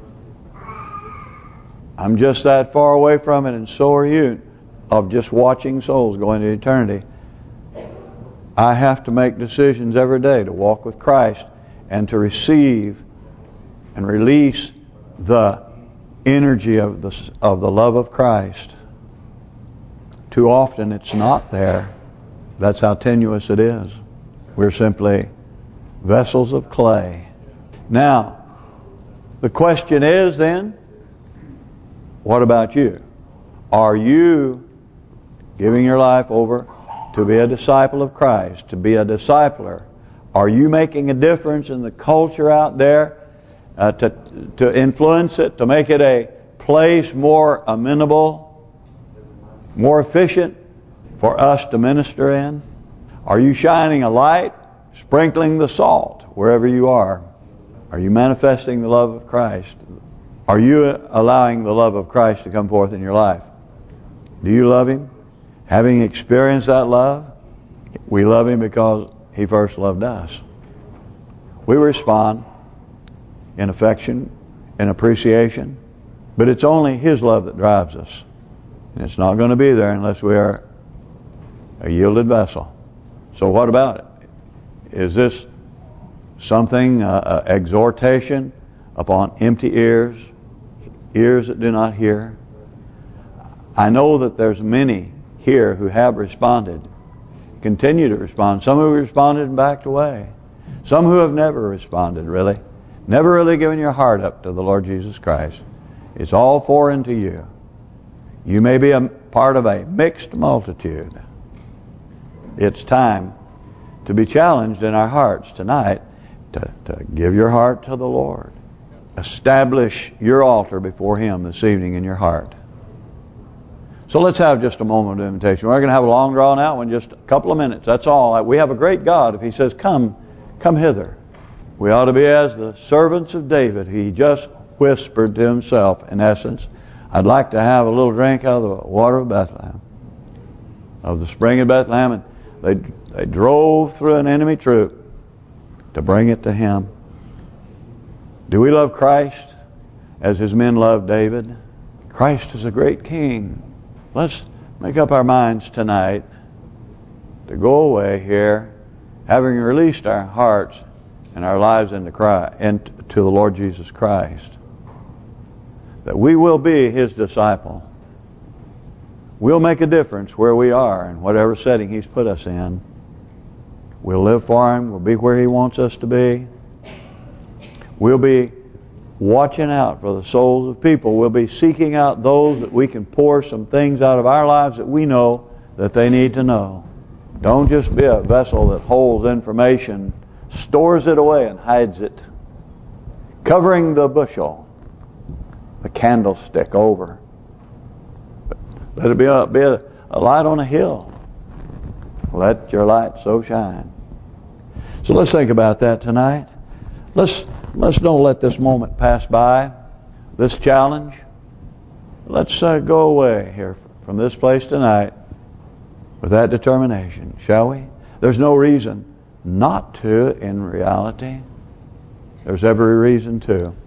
I'm just that far away from it, and so are you, of just watching souls go into eternity. I have to make decisions every day to walk with Christ and to receive and release the energy of the of the love of Christ. Too often it's not there. That's how tenuous it is. We're simply vessels of clay. Now, the question is then, what about you? Are you giving your life over to be a disciple of Christ, to be a discipler? Are you making a difference in the culture out there uh, to to influence it, to make it a place more amenable, more efficient for us to minister in? Are you shining a light, sprinkling the salt wherever you are? Are you manifesting the love of Christ? Are you allowing the love of Christ to come forth in your life? Do you love Him? Having experienced that love, we love Him because He first loved us. We respond in affection, in appreciation, but it's only His love that drives us. And it's not going to be there unless we are a yielded vessel. So what about it? Is this something, uh, uh, exhortation upon empty ears, ears that do not hear? I know that there's many here who have responded, continue to respond. Some who responded and backed away. Some who have never responded, really. Never really given your heart up to the Lord Jesus Christ. It's all foreign to you. You may be a part of a mixed multitude. It's time to be challenged in our hearts tonight to, to give your heart to the Lord. Establish your altar before Him this evening in your heart. So let's have just a moment of invitation. We're going to have a long drawn out one, just a couple of minutes. That's all. We have a great God. If He says, come, come hither. We ought to be as the servants of David. He just whispered to himself, in essence, I'd like to have a little drink out of the water of Bethlehem, of the spring of Bethlehem. And they they drove through an enemy troop to bring it to Him. Do we love Christ as His men loved David? Christ is a great King. Let's make up our minds tonight to go away here, having released our hearts and our lives into Christ, into the Lord Jesus Christ. that we will be His disciple. We'll make a difference where we are in whatever setting He's put us in. We'll live for Him. We'll be where He wants us to be. We'll be watching out for the souls of people. We'll be seeking out those that we can pour some things out of our lives that we know that they need to know. Don't just be a vessel that holds information, stores it away and hides it, covering the bushel, the candlestick over. But let it be a, be a, a light on a hill. Let your light so shine. So let's think about that tonight. Let's let's don't let this moment pass by, this challenge. Let's uh, go away here from this place tonight with that determination, shall we? There's no reason not to in reality. There's every reason to.